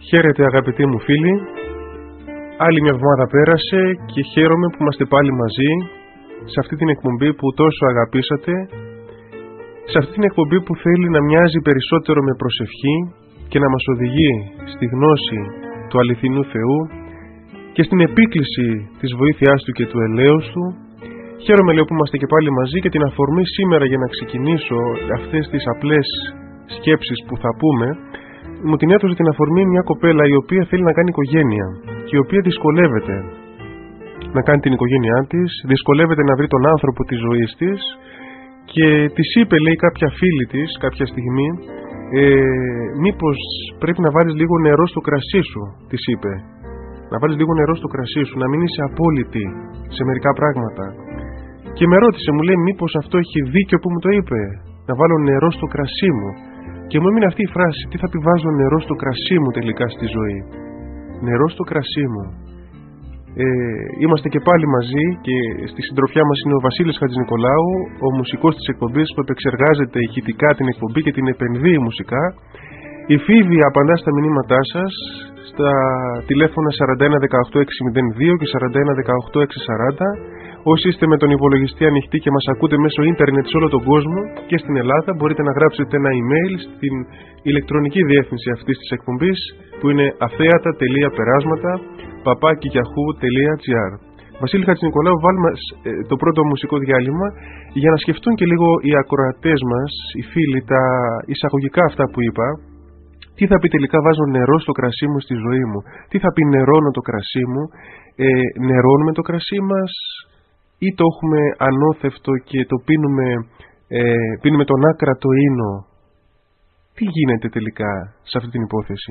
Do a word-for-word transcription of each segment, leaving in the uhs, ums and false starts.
Χαίρετε αγαπητοί μου φίλοι, άλλη μια εβδομάδα πέρασε και χαίρομαι που είμαστε πάλι μαζί σε αυτή την εκπομπή που τόσο αγαπήσατε, σε αυτή την εκπομπή που θέλει να μοιάζει περισσότερο με προσευχή και να μας οδηγεί στη γνώση του αληθινού Θεού και στην επίκληση της βοήθειάς Του και του ελέους Του. Χαίρομαι λέω που είμαστε και πάλι μαζί και την αφορμή σήμερα για να ξεκινήσω αυτές τις απλές σκέψεις που θα πούμε, μου την έδωσε την αφορμή μια κοπέλα η οποία θέλει να κάνει οικογένεια και η οποία δυσκολεύεται να κάνει την οικογένειά της, δυσκολεύεται να βρει τον άνθρωπο της ζωής της και της είπε, λέει, κάποια φίλη της κάποια στιγμή, ε, μήπως πρέπει να βάλεις λίγο νερό στο κρασί σου, της είπε. Να βάλεις λίγο νερό στο κρασί σου, να μην είσαι απόλυτη σε μερικά πράγματα. Και με ρώτησε, μου λέει, μήπως αυτό έχει δίκιο που μου το είπε, να βάλω νερό στο κρασί μου. Και μου έμεινε αυτή η φράση, τι θα πει βάζω νερό στο κρασί μου τελικά στη ζωή. Νερό στο κρασί μου. Ε, είμαστε και πάλι μαζί και στη συντροφιά μας είναι ο Βασίλης Χατζηνικολάου, ο μουσικός της εκπομπής που επεξεργάζεται ηχητικά την εκπομπή και την επενδύει μουσικά. Η Φίβη απαντά στα μηνύματά σας στα τηλέφωνα σαράντα ένα δεκαοκτώ εξακόσια δύο και σαράντα ένα δεκαοκτώ εξακόσια σαράντα. Όσοι είστε με τον υπολογιστή ανοιχτή και μας ακούτε μέσω ίντερνετ σε όλο τον κόσμο και στην Ελλάδα, μπορείτε να γράψετε ένα email στην ηλεκτρονική διεύθυνση αυτής της εκπομπής που είναι αθέατα τελεία περάσματα παπάκι γιαχού τελεία τζι άρ. Βασίλη Χατζηνικολάου, βάλουμε το πρώτο μουσικό διάλειμμα για να σκεφτούν και λίγο οι ακροατές μας, οι φίλοι, τα εισαγωγικά αυτά που είπα. Τι θα πει τελικά βάζω νερό στο κρασί μου στη ζωή μου, τι θα πει νερώνω το κρασί μου, ε, νερώνουμε το κρασί μας ή το έχουμε ανώθευτο και το πίνουμε, ε, πίνουμε τον άκρατο ίνο. Τι γίνεται τελικά σε αυτή την υπόθεση?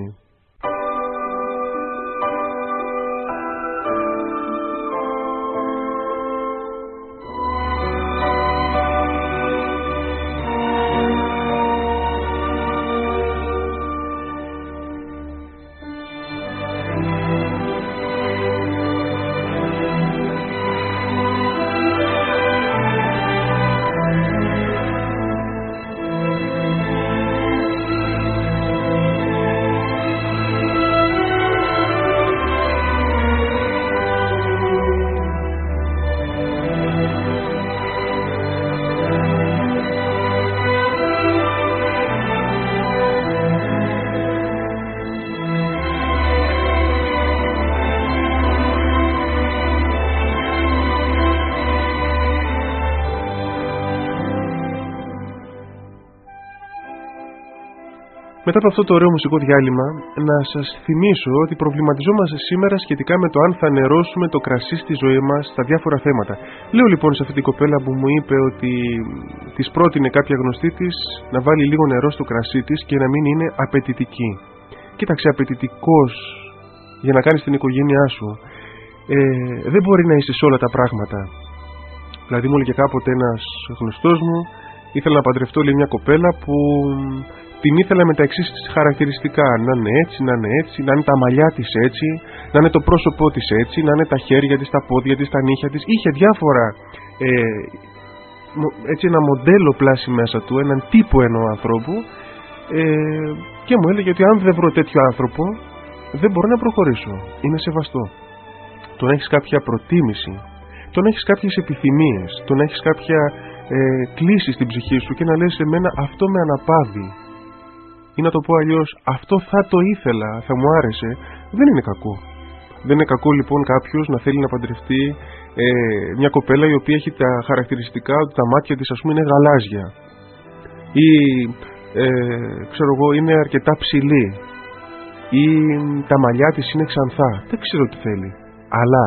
Μετά από αυτό το ωραίο μουσικό διάλειμμα, να σας θυμίσω ότι προβληματιζόμαστε σήμερα σχετικά με το αν θα νερώσουμε το κρασί στη ζωή μας στα διάφορα θέματα. Λέω λοιπόν σε αυτή την κοπέλα που μου είπε ότι της πρότεινε κάποια γνωστή της να βάλει λίγο νερό στο κρασί της και να μην είναι απαιτητική. Κοίταξε, απαιτητικός για να κάνεις την οικογένειά σου ε, δεν μπορεί να είσαι σε όλα τα πράγματα. Δηλαδή μου έλεγε κάποτε ένας γνωστός μου, ήθελα να παντρευτώ, λέει, μια κοπέλα που την ήθελα με τα εξής χαρακτηριστικά, να είναι έτσι, να είναι έτσι, να είναι τα μαλλιά της έτσι, να είναι το πρόσωπό της έτσι, να είναι τα χέρια της, τα πόδια της, τα νύχια της. Είχε διάφορα, ε, έτσι ένα μοντέλο πλάσει μέσα του, έναν τύπο εννοώ ανθρώπου, ε, και μου έλεγε ότι αν δεν βρω τέτοιο άνθρωπο δεν μπορώ να προχωρήσω. Είναι σεβαστό. Τον έχεις κάποια προτίμηση, τον έχεις κάποιες επιθυμίες, τον έχεις κάποια ε, κλίση στην ψυχή σου και να λες σε μένα αυτό με αναπαύει. Ή να το πω αλλιώς, αυτό θα το ήθελα, θα μου άρεσε, δεν είναι κακό. Δεν είναι κακό λοιπόν κάποιος να θέλει να παντρευτεί ε, μια κοπέλα η οποία έχει τα χαρακτηριστικά ότι τα μάτια της, ας πούμε, είναι γαλάζια ή ε, ξέρω εγώ, είναι αρκετά ψηλή ή τα μαλλιά της είναι ξανθά. Δεν ξέρω τι θέλει. Αλλά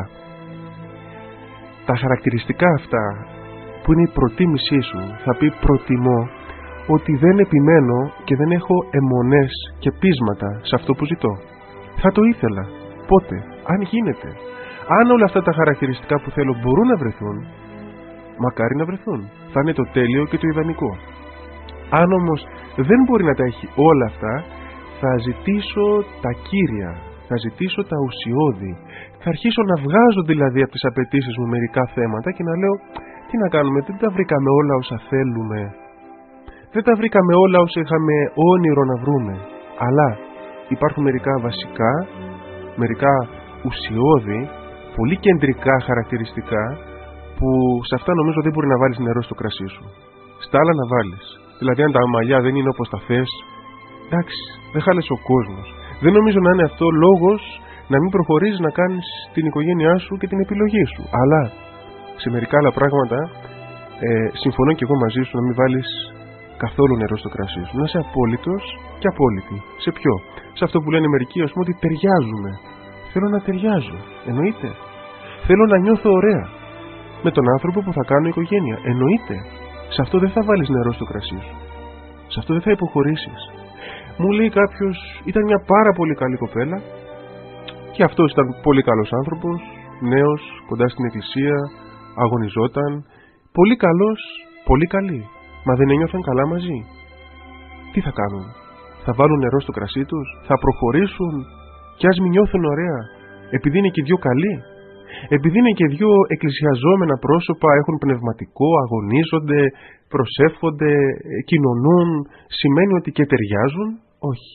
τα χαρακτηριστικά αυτά που είναι η προτίμησή σου, θα πει προτιμώ ότι δεν επιμένω και δεν έχω αιμονές και πείσματα σε αυτό που ζητώ. Θα το ήθελα. Πότε? Αν γίνεται. Αν όλα αυτά τα χαρακτηριστικά που θέλω μπορούν να βρεθούν, μακάρι να βρεθούν. Θα είναι το τέλειο και το ιδανικό. Αν όμως δεν μπορεί να τα έχει όλα αυτά, θα ζητήσω τα κύρια, θα ζητήσω τα ουσιώδη. Θα αρχίσω να βγάζω δηλαδή από τις απαιτήσεις μου μερικά θέματα και να λέω, τι να κάνουμε, δεν τα βρήκαμε όλα όσα θέλουμε. Δεν τα βρήκαμε όλα όσα είχαμε όνειρο να βρούμε. Αλλά υπάρχουν μερικά βασικά, μερικά ουσιώδη, πολύ κεντρικά χαρακτηριστικά που σε αυτά νομίζω δεν μπορεί να βάλεις νερό στο κρασί σου. Στα άλλα να βάλεις. Δηλαδή αν τα μαλλιά δεν είναι όπως τα θες, εντάξει, δεν χάλεσε ο κόσμος. Δεν νομίζω να είναι αυτό λόγος να μην προχωρήσεις να κάνεις την οικογένειά σου και την επιλογή σου. Αλλά σε μερικά άλλα πράγματα ε, συμφωνώ και εγώ μαζί σου να μην βάλεις καθόλου νερό στο κρασί σου. Να είσαι απόλυτος και απόλυτη. Σε ποιο? Σε αυτό που λένε μερικοί, ας πούμε, ότι ταιριάζουμε. Θέλω να ταιριάζω. Εννοείται. Θέλω να νιώθω ωραία με τον άνθρωπο που θα κάνω οικογένεια. Εννοείται. Σε αυτό δεν θα βάλεις νερό στο κρασί σου. Σε αυτό δεν θα υποχωρήσεις. Μου λέει κάποιος, ήταν μια πάρα πολύ καλή κοπέλα και αυτός ήταν πολύ καλός άνθρωπος, νέος, κοντά στην εκκλησία, αγωνιζόταν. Πολύ καλός, πολύ καλή. Μα δεν ένιωθαν καλά μαζί. Τι θα κάνουν? Θα βάλουν νερό στο κρασί τους? Θα προχωρήσουν κι ας μην νιώθουν ωραία επειδή είναι και δυο καλοί? Επειδή είναι και δυο εκκλησιαζόμενα πρόσωπα, έχουν πνευματικό, αγωνίζονται, προσεύχονται, κοινωνούν, σημαίνει ότι και ταιριάζουν? Όχι.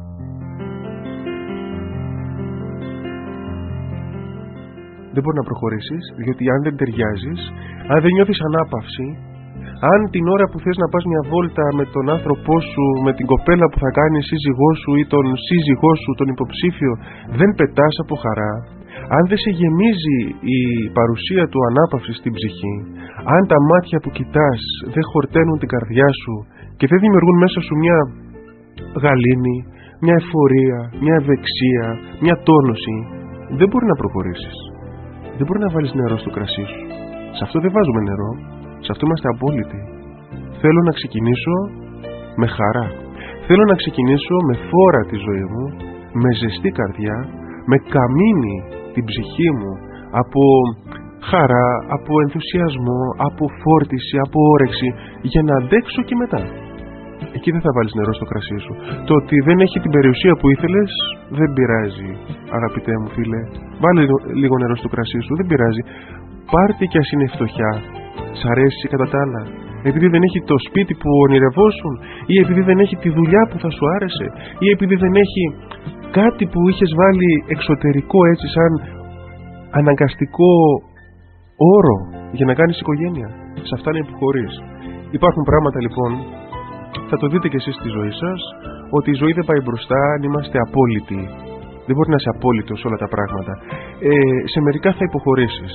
Δεν μπορεί να προχωρήσεις, διότι αν δεν ταιριάζεις, αν δεν νιώθεις ανάπαυση, αν την ώρα που θες να πας μια βόλτα με τον άνθρωπό σου, με την κοπέλα που θα κάνει σύζυγό σου ή τον σύζυγό σου, τον υποψήφιο, δεν πετάς από χαρά, αν δεν σε γεμίζει η παρουσία του ανάπαυση στην ψυχή, αν τα μάτια που κοιτάς δεν χορταίνουν την καρδιά σου και δεν δημιουργούν μέσα σου μια γαλήνη, μια εφορία, μια ευεξία, μια τόνωση, δεν μπορεί να προχωρήσεις. Δεν μπορεί να βάλεις νερό στο κρασί σου. Σε αυτό δεν βάζουμε νερό. Σε αυτό είμαστε απόλυτοι. Θέλω να ξεκινήσω με χαρά. Θέλω να ξεκινήσω με φόρα τη ζωή μου, με ζεστή καρδιά, με καμίνι την ψυχή μου, από χαρά, από ενθουσιασμό, από φόρτιση, από όρεξη, για να αντέξω και μετά. Εκεί δεν θα βάλεις νερό στο κρασί σου. Το ότι δεν έχει την περιουσία που ήθελες δεν πειράζει, αγαπητέ μου φίλε. Βάλε λίγο νερό στο κρασί σου, δεν πειράζει. Πάρτε κι ας είναι φτωχιά. Σ' αρέσει κατά τα άλλα? Επειδή δεν έχει το σπίτι που ονειρευόσουν, ή επειδή δεν έχει τη δουλειά που θα σου άρεσε, ή επειδή δεν έχει κάτι που είχες βάλει εξωτερικό έτσι σαν αναγκαστικό όρο για να κάνεις οικογένεια. Σε αυτά να υποχωρείς. Υπάρχουν πράγματα λοιπόν, θα το δείτε κι εσείς στη ζωή σας, ότι η ζωή δεν πάει μπροστά αν είμαστε απόλυτοι. Δεν μπορεί να είσαι απόλυτος σε όλα τα πράγματα. Ε, σε μερικά θα υποχωρήσεις.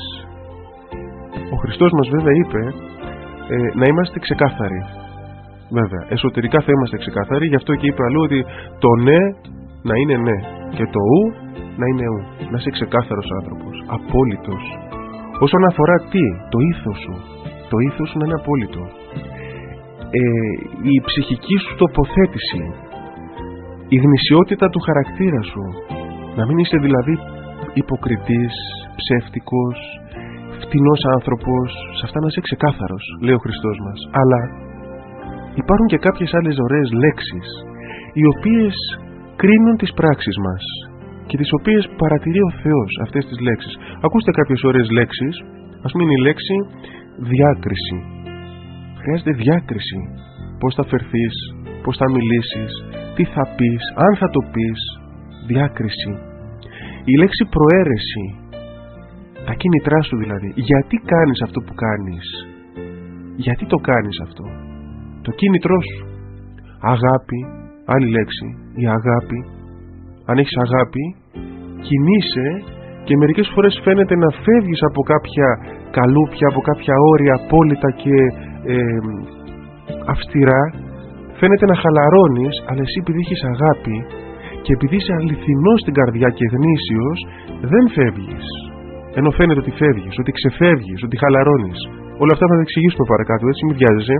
Ο Χριστός μας βέβαια είπε ε, να είμαστε ξεκάθαροι. Βέβαια, εσωτερικά θα είμαστε ξεκάθαροι, γι' αυτό και είπε αλλού ότι το ναι να είναι ναι και το ου να είναι ου. Να είσαι ξεκάθαρος άνθρωπος, απόλυτος. Όσον αφορά τι, το ήθος σου. Το ήθος σου να είναι απόλυτο. Ε, η ψυχική σου τοποθέτηση, η γνησιότητα του χαρακτήρα σου, να μην είσαι δηλαδή υποκριτής, ψεύτικος, φτηνός άνθρωπος. Σε αυτά να είσαι ξεκάθαρος, λέει ο Χριστός μας. Αλλά υπάρχουν και κάποιες άλλες ωραίες λέξεις, οι οποίες κρίνουν τις πράξεις μας και τις οποίες παρατηρεί ο Θεός αυτές τις λέξεις. Ακούστε κάποιες ωραίες λέξεις. Ας πούμε είναι η λέξη διάκριση. Χρειάζεται διάκριση. Πώς θα φερθείς, πώς θα μιλήσεις, τι θα πεις, αν θα το πεις. Διάκριση. Η λέξη προαίρεση. Τα κίνητρά σου δηλαδή. Γιατί κάνεις αυτό που κάνεις? Γιατί το κάνεις αυτό? Το κίνητρό σου. Αγάπη. Άλλη λέξη. Η αγάπη. Αν έχεις αγάπη, κινείσαι και μερικές φορές φαίνεται να φεύγεις από κάποια καλούπια, από κάποια όρια απόλυτα και ε, αυστηρά. Φαίνεται να χαλαρώνεις, αλλά εσύ επειδή έχεις αγάπη και επειδή είσαι αληθινός στην καρδιά και γνήσιος, δεν φεύγεις. Ενώ φαίνεται ότι φεύγεις, ότι ξεφεύγεις, ότι χαλαρώνεις. Όλα αυτά θα τα εξηγήσουμε παρακάτω, έτσι, μην βιάζεσαι.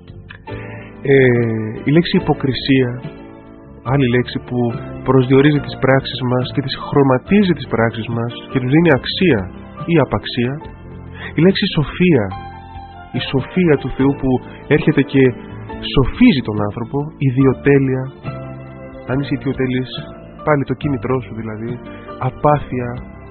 Ε, η λέξη υποκρισία, άλλη λέξη που προσδιορίζει τις πράξεις μας και τις χρωματίζει τις πράξεις μας και τους δίνει αξία ή απαξία. Η λέξη σοφία, η σοφία του Θεού που έρχεται και σοφίζει τον άνθρωπο. Ιδιοτέλεια, αν είσαι ιδιοτέλης, πάλι το κίνητρό σου δηλαδή. Απάθεια,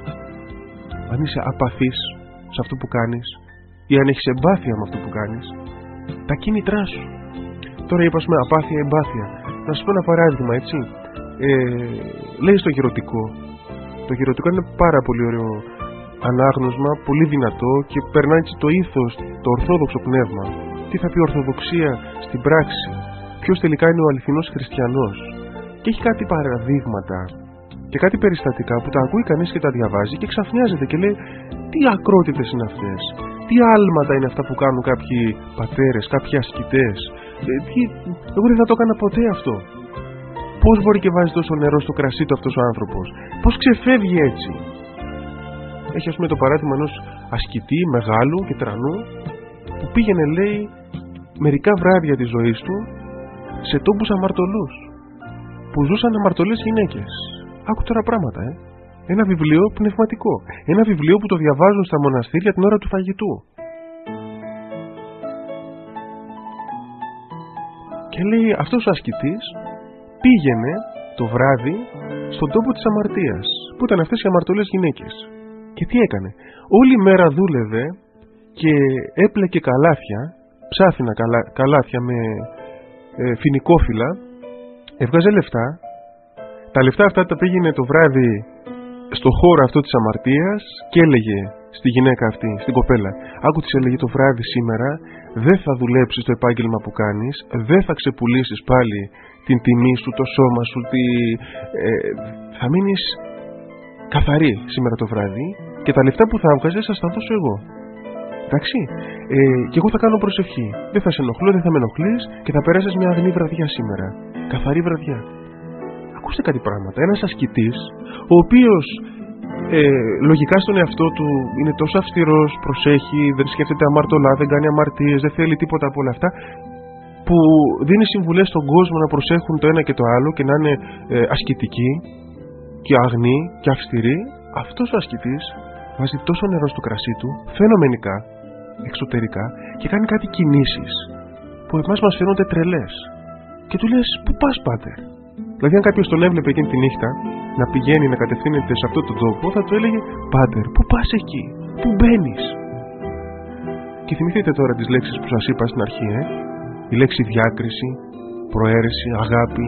αν είσαι απαθής σε αυτό που κάνεις ή αν έχεις εμπάθεια με αυτό που κάνεις. Τα κίνητρά σου. Τώρα είπα, πούμε, απάθεια, εμπάθεια. Να σου πω ένα παράδειγμα, έτσι. ε, λέει στο γερωτικό. Το γερωτικό είναι πάρα πολύ ωραίο ανάγνωσμα, πολύ δυνατό και περνάει το ήθος, το ορθόδοξο πνεύμα. Τι θα πει ορθοδοξία στην πράξη, ποιος τελικά είναι ο αληθινός χριστιανός. Και έχει κάτι παραδείγματα και κάτι περιστατικά που τα ακούει κανείς και τα διαβάζει και ξαφνιάζεται και λέει τι ακρότητες είναι αυτές, τι άλματα είναι αυτά που κάνουν κάποιοι πατέρες, κάποιοι ασκητές, ε, τι... εγώ δεν θα το έκανα ποτέ αυτό. Πώς μπορεί και βάζει τόσο νερό στο κρασί του αυτός ο άνθρωπος, πώς ξεφεύγει έτσι. Έχει ας πούμε το παράδειγμα ενός ασκητή μεγάλου και τρανού που πήγαινε λέει μερικά βράδια της ζωής του σε τόπους αμαρτωλούς που ζούσαν αμαρτωλές γυναίκες. Άκου τώρα πράγματα, ε. Ένα βιβλίο πνευματικό. Ένα βιβλίο που το διαβάζουν στα μοναστήρια την ώρα του φαγητού. Και λέει αυτός ο ασκητής πήγαινε το βράδυ στον τόπο της αμαρτίας που ήταν αυτές οι αμαρτωλές γυναίκες. Και τι έκανε? Όλη μέρα δούλευε και έπλεκε καλάθια, ψάθινα καλά, καλάθια με ε, φοινικόφυλλα, έβγαζε λεφτά. Τα λεφτά αυτά τα πήγαινε το βράδυ στο χώρο αυτό της αμαρτίας και έλεγε στη γυναίκα αυτή, στην κοπέλα, άκου της έλεγε το βράδυ σήμερα δεν θα δουλέψεις το επάγγελμα που κάνεις, δεν θα ξεπουλήσεις πάλι την τιμή σου, το σώμα σου, τη, ε, θα μείνεις καθαρή σήμερα το βράδυ και τα λεφτά που θα έβγαζες θα στα δώσω εγώ. Εντάξει, ε, και εγώ θα κάνω προσευχή. Δεν θα σε ενοχλώ, δεν θα με ενοχλείς και θα περάσεις μια αγνή βραδιά σήμερα. Καθαρή βραδιά. Ακούστε κάτι πράγματα. Ένας ασκητής, ο οποίος ε, λογικά στον εαυτό του είναι τόσο αυστηρός, προσέχει, δεν σκέφτεται αμαρτωλά, δεν κάνει αμαρτίες, δεν θέλει τίποτα από όλα αυτά, που δίνει συμβουλές στον κόσμο να προσέχουν το ένα και το άλλο και να είναι ε, ασκητικοί και αγνοί και αυστηροί. Αυτός ο ασκητής βάζει τόσο νερό στο κρασί του, φαινομενικά, εξωτερικά, και κάνει κάτι κινήσεις που εμάς μας φαίνονται τρελές. Και του λες, πού πας πάτερ? Δηλαδή αν κάποιος τον έβλεπε εκείνη τη νύχτα να πηγαίνει να κατευθύνεται σε αυτόν τον τόπο, θα του έλεγε, πάτερ, πού πας εκεί, πού μπαίνεις? Και θυμηθείτε τώρα τις λέξεις που σας είπα στην αρχή, ε? Η λέξη διάκριση, προαίρεση, αγάπη,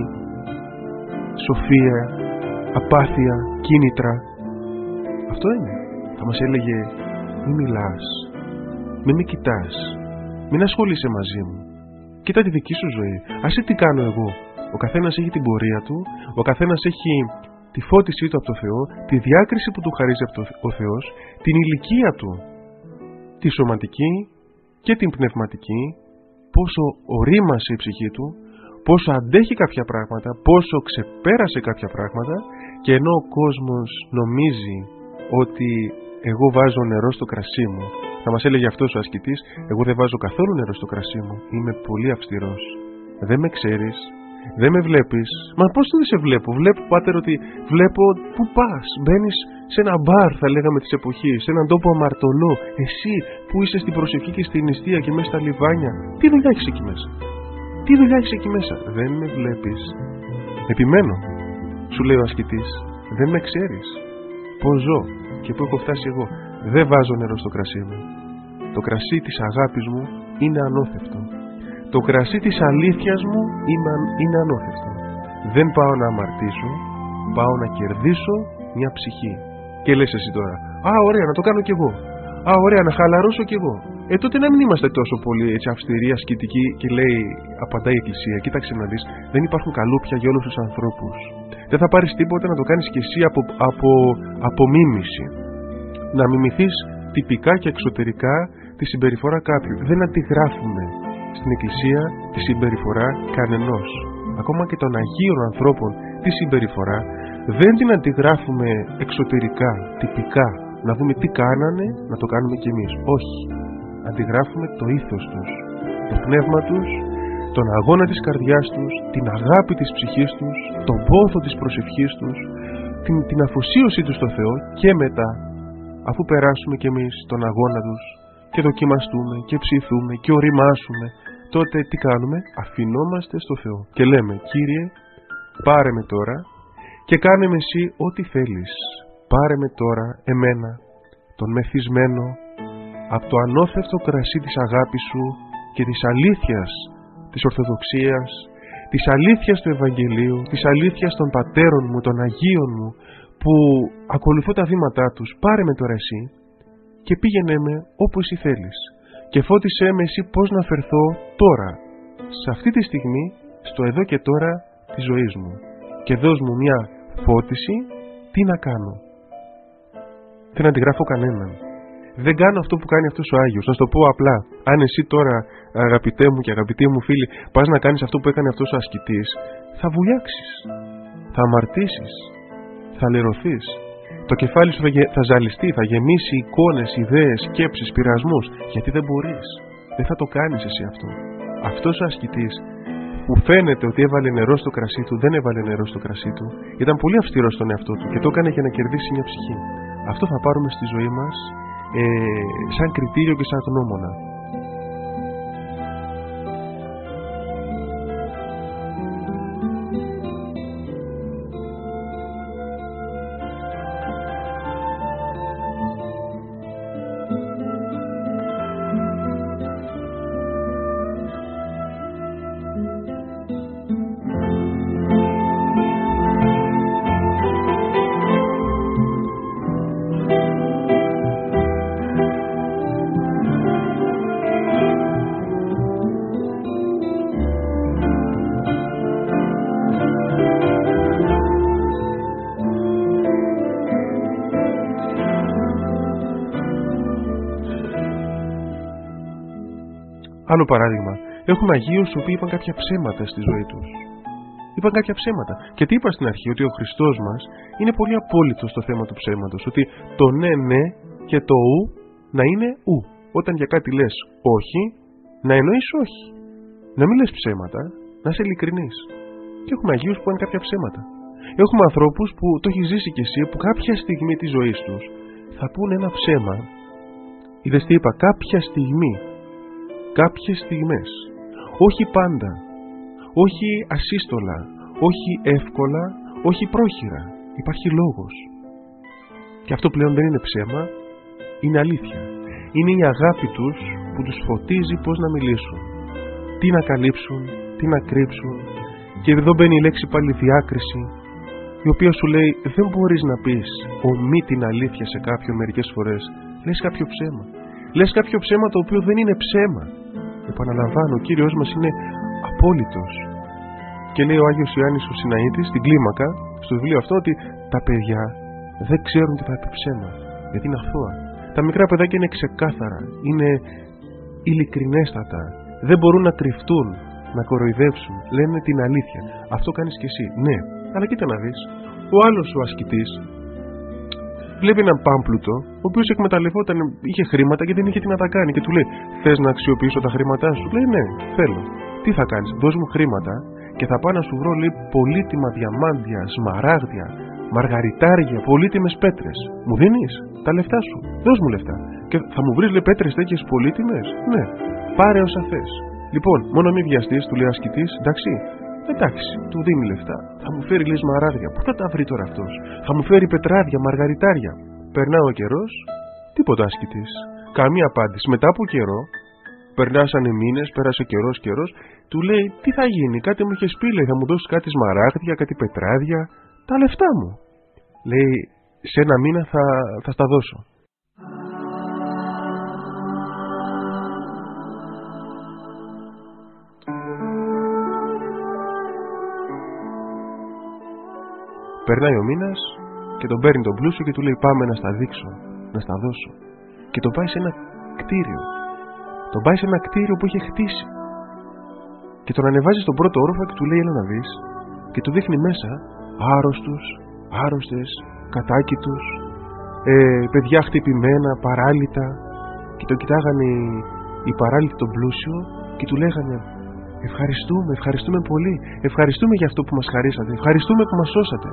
σοφία, απάθεια, κίνητρα. Αυτό είναι. Θα μας έλεγε, μη μιλάς, μη με κοιτάς, μην ασχολείσαι μαζί μου, κοίτα τη δική σου ζωή, άσε τι κάνω εγώ. Ο καθένας έχει την πορεία του, ο καθένας έχει τη φώτισή του από το Θεό, τη διάκριση που του χαρίζει από το, ο Θεός, την ηλικία του, τη σωματική και την πνευματική, πόσο ορίμασε η ψυχή του, πόσο αντέχει κάποια πράγματα, πόσο ξεπέρασε κάποια πράγματα, και ενώ ο κόσμος νομίζει ότι εγώ βάζω νερό στο κρασί μου, θα μας έλεγε αυτός ο ασκητής, εγώ δεν βάζω καθόλου νερό στο κρασί μου, είμαι πολύ αυστηρός. Δεν με ξέρεις, δεν με βλέπεις. Μα πώς δεν σε βλέπω? Βλέπω, πάτερ, ότι βλέπω που πας. Μπαίνεις σε ένα μπαρ, θα λέγαμε της εποχής, σε έναν τόπο αμαρτωλό. Εσύ που είσαι στην προσευχή και στην νηστεία και μέσα στα λιβάνια, τι δουλειά έχεις εκεί μέσα? Τι δουλειά έχεις εκεί μέσα? Δεν με βλέπεις. Επιμένω, σου λέει ο ασκητής, δεν με ξέρεις. Πώς ζω και πού έχω φτάσει εγώ? Δεν βάζω νερό στο κρασί μου. Το κρασί της αγάπης μου είναι ανώθευτο. Το κρασί της αλήθειας μου είναι ανώθευτο. Δεν πάω να αμαρτήσω, πάω να κερδίσω μια ψυχή. Και λες εσύ τώρα, α, ωραία, να το κάνω κι εγώ. Α, ωραία, να χαλαρώσω κι εγώ. Ε, τότε να μην είμαστε τόσο πολύ έτσι αυστηροί, ασκητικοί, και λέει, απαντάει η Εκκλησία, κοίταξε να δεις, δεν υπάρχουν καλούπια για όλους τους ανθρώπους. Δεν θα πάρεις τίποτα να το κάνεις κι εσύ από, από, από μίμηση. Να μιμηθείς τυπικά και εξωτερικά τη συμπεριφορά κάποιου. Δεν αντιγράφουμε στην Εκκλησία τη συμπεριφορά κανενός. Ακόμα και των Αγίων ανθρώπων τη συμπεριφορά δεν την αντιγράφουμε εξωτερικά, τυπικά, να δούμε τι κάνανε, να το κάνουμε κι εμείς. Όχι. Αντιγράφουμε το ήθος τους, το πνεύμα τους, τον αγώνα της καρδιάς τους, την αγάπη της ψυχής τους, τον πόθο της προσευχής τους, την, την αφοσίωσή τους στο Θεό, και μετά, αφού περάσουμε κι εμείς τον αγώνα τους και δοκιμαστούμε και ψηθούμε και οριμάσουμε, τότε τι κάνουμε? Αφινόμαστε στο Θεό και λέμε, Κύριε, πάρε με τώρα και κάνε με εσύ ό,τι θέλεις. Πάρε με τώρα εμένα, τον μεθυσμένο, από το ανώθευτο κρασί της αγάπης σου και της αλήθειας, της ορθοδοξίας, της αλήθειας του Ευαγγελίου, της αλήθειας των πατέρων μου, των Αγίων μου, που ακολουθώ τα βήματά τους. Πάρε με τώρα εσύ και πήγαινε με όπου εσύ θέλεις και φώτισέ με εσύ πώς να φερθώ τώρα, σε αυτή τη στιγμή, στο εδώ και τώρα της ζωής μου, και δώσ' μου μια φώτιση τι να κάνω. Δεν αντιγράφω κανέναν. Δεν κάνω αυτό που κάνει αυτός ο Άγιος. Να σου το πω απλά. Αν εσύ τώρα, αγαπητέ μου και αγαπητοί μου φίλοι, πας να κάνεις αυτό που έκανε αυτός ο ασκητής, θα βουλιάξεις, θα αμαρτήσεις, θα λερωθείς. Το κεφάλι σου θα, γε... θα ζαλιστεί, θα γεμίσει εικόνες, ιδέες, σκέψεις, πειρασμούς, γιατί δεν μπορείς. Δεν θα το κάνεις εσύ αυτό. Αυτός ο ασκητής που φαίνεται ότι έβαλε νερό στο κρασί του, δεν έβαλε νερό στο κρασί του, ήταν πολύ αυστηρός στον εαυτό του και το έκανε για να κερδίσει μια ψυχή. Αυτό θα πάρουμε στη ζωή μας ε, σαν κριτήριο και σαν γνώμονα. Άλλο παράδειγμα, έχουμε Αγίους οι οποίοι είπαν κάποια ψέματα στη ζωή τους. Είπαν κάποια ψέματα. Και τι είπα στην αρχή, ότι ο Χριστός μας είναι πολύ απόλυτος στο θέμα του ψέματος. Ότι το ναι, ναι και το ου να είναι ου. Όταν για κάτι λες όχι, να εννοείς όχι. Να μην λες ψέματα, να είσαι ειλικρινής. Και έχουμε Αγίους που είπαν κάποια ψέματα. Έχουμε ανθρώπους που το έχεις ζήσει κι εσύ, που κάποια στιγμή της ζωής τους θα πούνε ένα ψέμα. Είδες τι είπα, κάποια στιγμή. Κάποιες στιγμές, όχι πάντα, όχι ασύστολα, όχι εύκολα, όχι πρόχειρα. Υπάρχει λόγος. Και αυτό πλέον δεν είναι ψέμα, είναι αλήθεια. Είναι η αγάπη τους που τους φωτίζει πώς να μιλήσουν, τι να καλύψουν, τι να κρύψουν. Και εδώ μπαίνει η λέξη πάλι διάκριση, η οποία σου λέει δεν μπορείς να πεις ομοί την αλήθεια σε κάποιον μερικές φορές. Λες κάποιο ψέμα. Λες κάποιο ψέμα το οποίο δεν είναι ψέμα. Επαναλαμβάνω, ο Κύριος μας είναι απόλυτος. Και λέει ο Άγιος Ιωάννης ο Συναήτης στην κλίμακα, στο βιβλίο αυτό, ότι τα παιδιά δεν ξέρουν τι θα πει ψέμα, γιατί είναι αθώα. Τα μικρά παιδάκια είναι ξεκάθαρα, είναι ειλικρινέστατα, δεν μπορούν να κρυφτούν, να κοροϊδεύσουν, λένε την αλήθεια. Αυτό κάνεις κι εσύ, ναι, αλλά κοίτα να δεις, ο άλλος ο ασκητής βλέπει έναν πάμπλουτο, ο οποίος εκμεταλλευόταν, είχε χρήματα και δεν είχε τι να τα κάνει. Και του λέει: θες να αξιοποιήσω τα χρήματά σου? Λέει: ναι, θέλω. Τι θα κάνεις? Δώσ' μου χρήματα και θα πάω να σου βρω, λέει, πολύτιμα διαμάντια, σμαράγδια, μαργαριτάρια, πολύτιμες πέτρες. Μου δίνεις τα λεφτά σου? Δώσ' μου λεφτά. Και θα μου βρεις, λέει, πέτρες τέτοιες πολύτιμες? Ναι, πάρε όσα θες. Λοιπόν, μόνο μη βιαστείς, του λέει ο ασκητής, εντάξει. Εντάξει, του δίνει λεφτά. Θα μου φέρει, λέει, σμαράγδια. Πού θα τα βρει τώρα αυτός? Θα μου φέρει πετράδια, μαργαριτάρια. Περνάει ο καιρός, τίποτα ασκητής. Καμία απάντηση. Μετά από καιρό, περνάσανε μήνες, πέρασε καιρός καιρός, του λέει: τι θα γίνει? Κάτι μου είχες πει, λέει, θα μου δώσεις κάτι σμαράγδια, κάτι πετράδια. Τα λεφτά μου. Λέει: σε ένα μήνα θα, θα στα δώσω. Περνάει ο μήνας και τον παίρνει τον πλούσιο και του λέει: πάμε να στα δείξω, να στα δώσω. Και τον πάει σε ένα κτίριο. Τον πάει σε ένα κτίριο που είχε χτίσει. Και τον ανεβάζει στον πρώτο όροφο και του λέει: έλα να δεις. Και του δείχνει μέσα άρρωστους, άρρωστες, κατάκητους, ε, παιδιά χτυπημένα, παράλυτα. Και τον κοιτάγανε οι, οι παράλυτοι τον πλούσιο και του λέγανε: ευχαριστούμε, ευχαριστούμε πολύ. Ευχαριστούμε για αυτό που μας χαρίσατε. Ευχαριστούμε που μας σώσατε.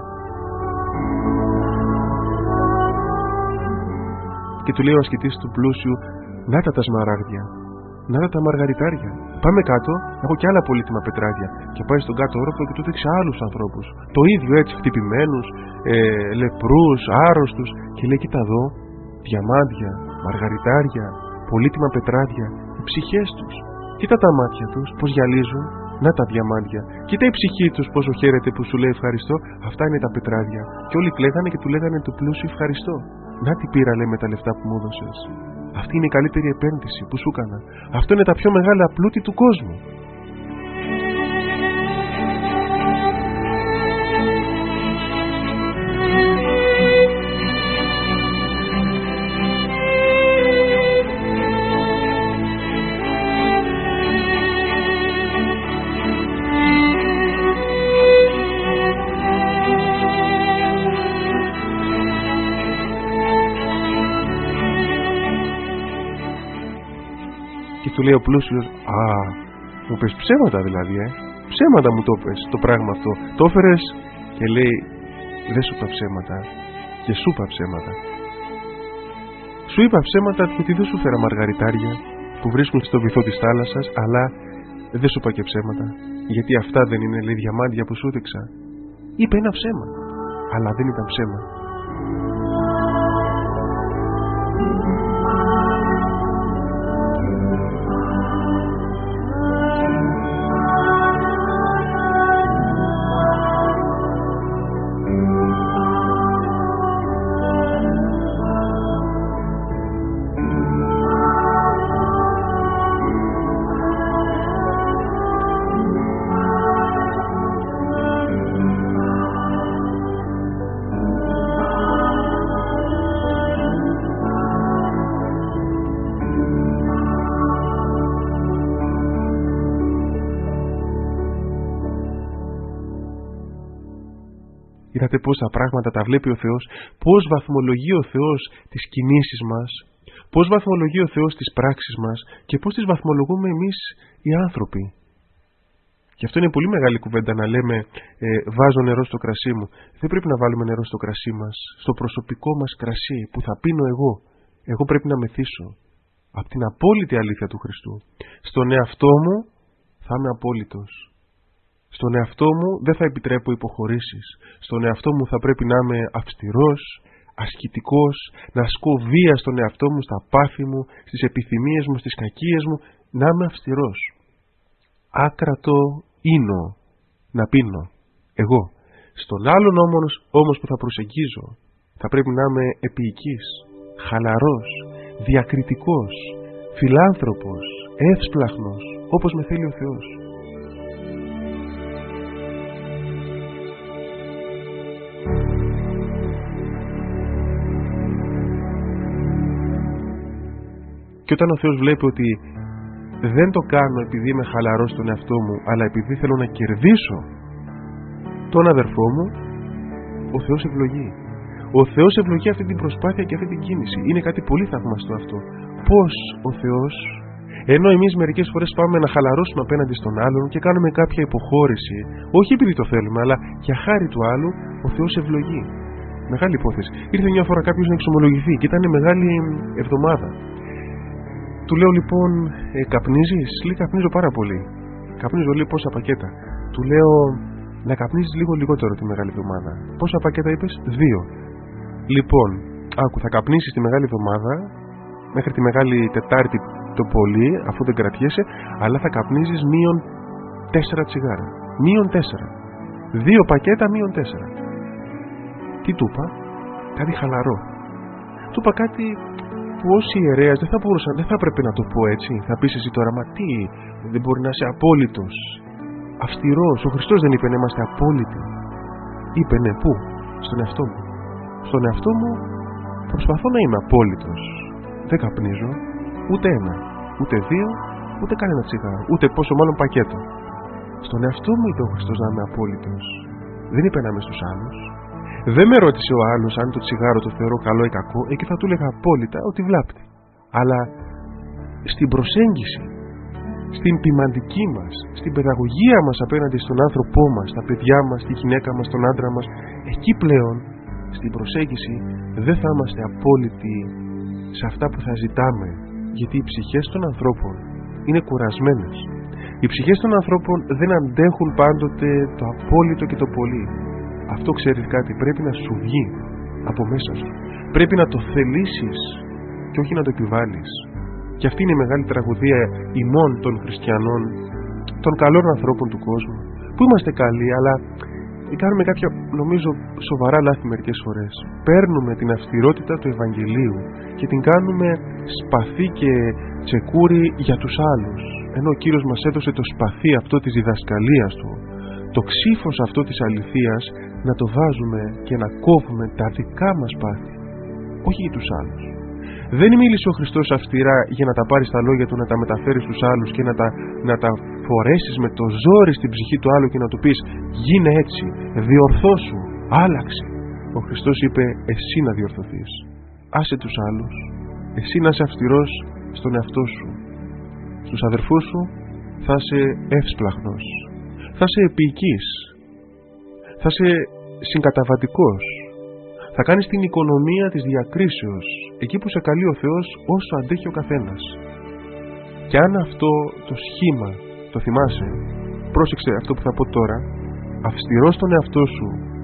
Και του λέει ο ασκητής του πλούσιου: να τα τα σμαράγδια, να τα τα μαργαριτάρια. Πάμε κάτω, έχω και άλλα πολύτιμα πετράδια. Και πάει στον κάτω όροφο και του δείξει άλλους ανθρώπους. Το ίδιο έτσι, χτυπημένους, ε, λεπρούς, άρρωστους. Και λέει: κοίτα εδώ, διαμάντια, μαργαριτάρια, πολύτιμα πετράδια, οι ψυχές τους. Κοίτα τα μάτια τους, πως γυαλίζουν. Να τα διαμάντια. Κοίτα η ψυχή τους πόσο χαίρεται που σου λέει ευχαριστώ. Αυτά είναι τα πετράδια. Και όλοι κλαίγανε και του λέγανε του πλούσιου ευχαριστώ. Να τι πήρα, λέει, με τα λεφτά που μου έδωσες. Αυτή είναι η καλύτερη επένδυση που σου έκανα. Αυτό είναι τα πιο μεγάλα πλούτη του κόσμου. Και του λέει ο πλούσιος, α, μου πες ψέματα δηλαδή, ε. Ψέματα μου το πες, το πράγμα αυτό. Το έφερες? Και λέει, δεν σου είπα ψέματα. Και σου είπα ψέματα. Σου είπα ψέματα γιατί δεν σου φέρα μαργαριτάρια που βρίσκουν στο βυθό της θάλασσας, αλλά δεν σου είπα και ψέματα. Γιατί αυτά δεν είναι, λέει, διαμάντια που σου έδειξα. Είπε ένα ψέμα, αλλά δεν ήταν ψέμα. Είδατε πόσα πράγματα τα βλέπει ο Θεός, πώς βαθμολογεί ο Θεός τις κινήσεις μας, πώς βαθμολογεί ο Θεός τις πράξεις μας και πώς τις βαθμολογούμε εμείς οι άνθρωποι. Και αυτό είναι πολύ μεγάλη κουβέντα να λέμε ε, βάζω νερό στο κρασί μου. Δεν πρέπει να βάλουμε νερό στο κρασί μας, στο προσωπικό μας κρασί που θα πίνω εγώ. Εγώ πρέπει να μεθύσω από την απόλυτη αλήθεια του Χριστού. Στον εαυτό μου θα είμαι απόλυτος. Στον εαυτό μου δεν θα επιτρέπω υποχωρήσεις. Στον εαυτό μου θα πρέπει να είμαι αυστηρός, ασκητικός, να ασκώ βία στον εαυτό μου, στα πάθη μου, στις επιθυμίες μου, στις κακίες μου, να είμαι αυστηρός. Άκρατο ίνο να πίνω εγώ. Στον άλλον όμως, όμως που θα προσεγγίζω θα πρέπει να είμαι επίοικης, χαλαρός, διακριτικός, φιλάνθρωπος, εύσπλαχνος, όπως με θέλει ο Θεός. Και όταν ο Θεός βλέπει ότι δεν το κάνω επειδή είμαι χαλαρός στον εαυτό μου, αλλά επειδή θέλω να κερδίσω τον αδερφό μου, ο Θεός ευλογεί. Ο Θεός ευλογεί αυτή την προσπάθεια και αυτή την κίνηση. Είναι κάτι πολύ θαυμαστό αυτό. Πώς ο Θεός, ενώ εμείς μερικές φορές πάμε να χαλαρώσουμε απέναντι στον άλλον και κάνουμε κάποια υποχώρηση, όχι επειδή το θέλουμε, αλλά για χάρη του άλλου, ο Θεός ευλογεί. Μεγάλη υπόθεση. Ήρθε μια φορά κάποιος να εξομολογηθεί και ήταν μεγάλη εβδομάδα. Του λέω λοιπόν, ε, καπνίζεις? Λέει, καπνίζω πάρα πολύ. Καπνίζω, λέει, πόσα πακέτα? Του λέω, να καπνίζεις λίγο λιγότερο τη μεγάλη εβδομάδα. Πόσα πακέτα είπες? Δύο. Λοιπόν, άκου, θα καπνίσεις τη μεγάλη εβδομάδα μέχρι τη μεγάλη Τετάρτη το πολύ, αφού δεν κρατιέσαι, αλλά θα καπνίζεις μείον τέσσερα τσιγάρα. Μείον τέσσερα. Δύο πακέτα μείον τέσσερα. Τι του είπα? Κάτι χαλαρό. Του είπα κάτι που ως ιερέας δεν θα μπορούσα, δεν θα έπρεπε να το πω έτσι. Θα πεις εσύ τώρα, μα τι, δεν μπορεί να είσαι απόλυτος, αυστηρός? Ο Χριστός δεν είπε να είμαστε απόλυτοι? Είπε ναι, πού? Στον εαυτό μου. Στον εαυτό μου προσπαθώ να είμαι απόλυτος. Δεν καπνίζω ούτε ένα, ούτε δύο, ούτε κανένα τσιγάρο, ούτε πόσο μάλλον πακέτο. Στον εαυτό μου είπε ο Χριστός να είμαι απόλυτος. Δεν είπε να είμαι στους άλλους. Δεν με ρώτησε ο άλλος αν το τσιγάρο το θεωρώ καλό ή κακό, εκεί θα του έλεγα απόλυτα ότι βλάπτει. Αλλά στην προσέγγιση, στην ποιμαντική μας, στην παιδαγωγία μας απέναντι στον άνθρωπό μας, στα παιδιά μας, στη γυναίκα μας, τον άντρα μας, εκεί πλέον στην προσέγγιση δεν θα είμαστε απόλυτοι σε αυτά που θα ζητάμε, γιατί οι ψυχές των ανθρώπων είναι κουρασμένες. Οι ψυχές των ανθρώπων δεν αντέχουν πάντοτε το απόλυτο και το πολύ. Αυτό ξέρεις κάτι, πρέπει να σου βγει από μέσα σου. Πρέπει να το θελήσεις και όχι να το επιβάλλεις. Και αυτή είναι η μεγάλη τραγωδία ημών των χριστιανών των καλών ανθρώπων του κόσμου, που είμαστε καλοί, αλλά κάνουμε κάποια, νομίζω, σοβαρά λάθη μερικές φορές. Παίρνουμε την αυστηρότητα του Ευαγγελίου και την κάνουμε σπαθί και τσεκούρι για τους άλλους, ενώ ο Κύριος μας έδωσε το σπαθί αυτό της διδασκαλίας του, το ξύφος αυτό της αληθείας, να το βάζουμε και να κόβουμε τα δικά μας πάθη, όχι για τους άλλους. Δεν μίλησε ο Χριστός αυστηρά για να τα πάρεις τα λόγια του, να τα μεταφέρεις στους άλλους και να τα, να τα φορέσεις με το ζόρι στην ψυχή του άλλου και να του πεις γίνε έτσι, διορθώσου, άλλαξε. Ο Χριστός είπε εσύ να διορθωθείς. Άσε τους άλλους, εσύ να είσαι αυστηρός στον εαυτό σου. Στους αδερφούς σου θα είσαι εύσπλαχνος, θα είσαι επίοικης, θα είσαι συγκαταβατικός. Θα κάνεις την οικονομία της διακρίσεως, εκεί που σε καλεί ο Θεός όσο αντέχει ο καθένας. Και αν αυτό το σχήμα το θυμάσαι, πρόσεξε αυτό που θα πω τώρα, αυστηρός στον εαυτό σου,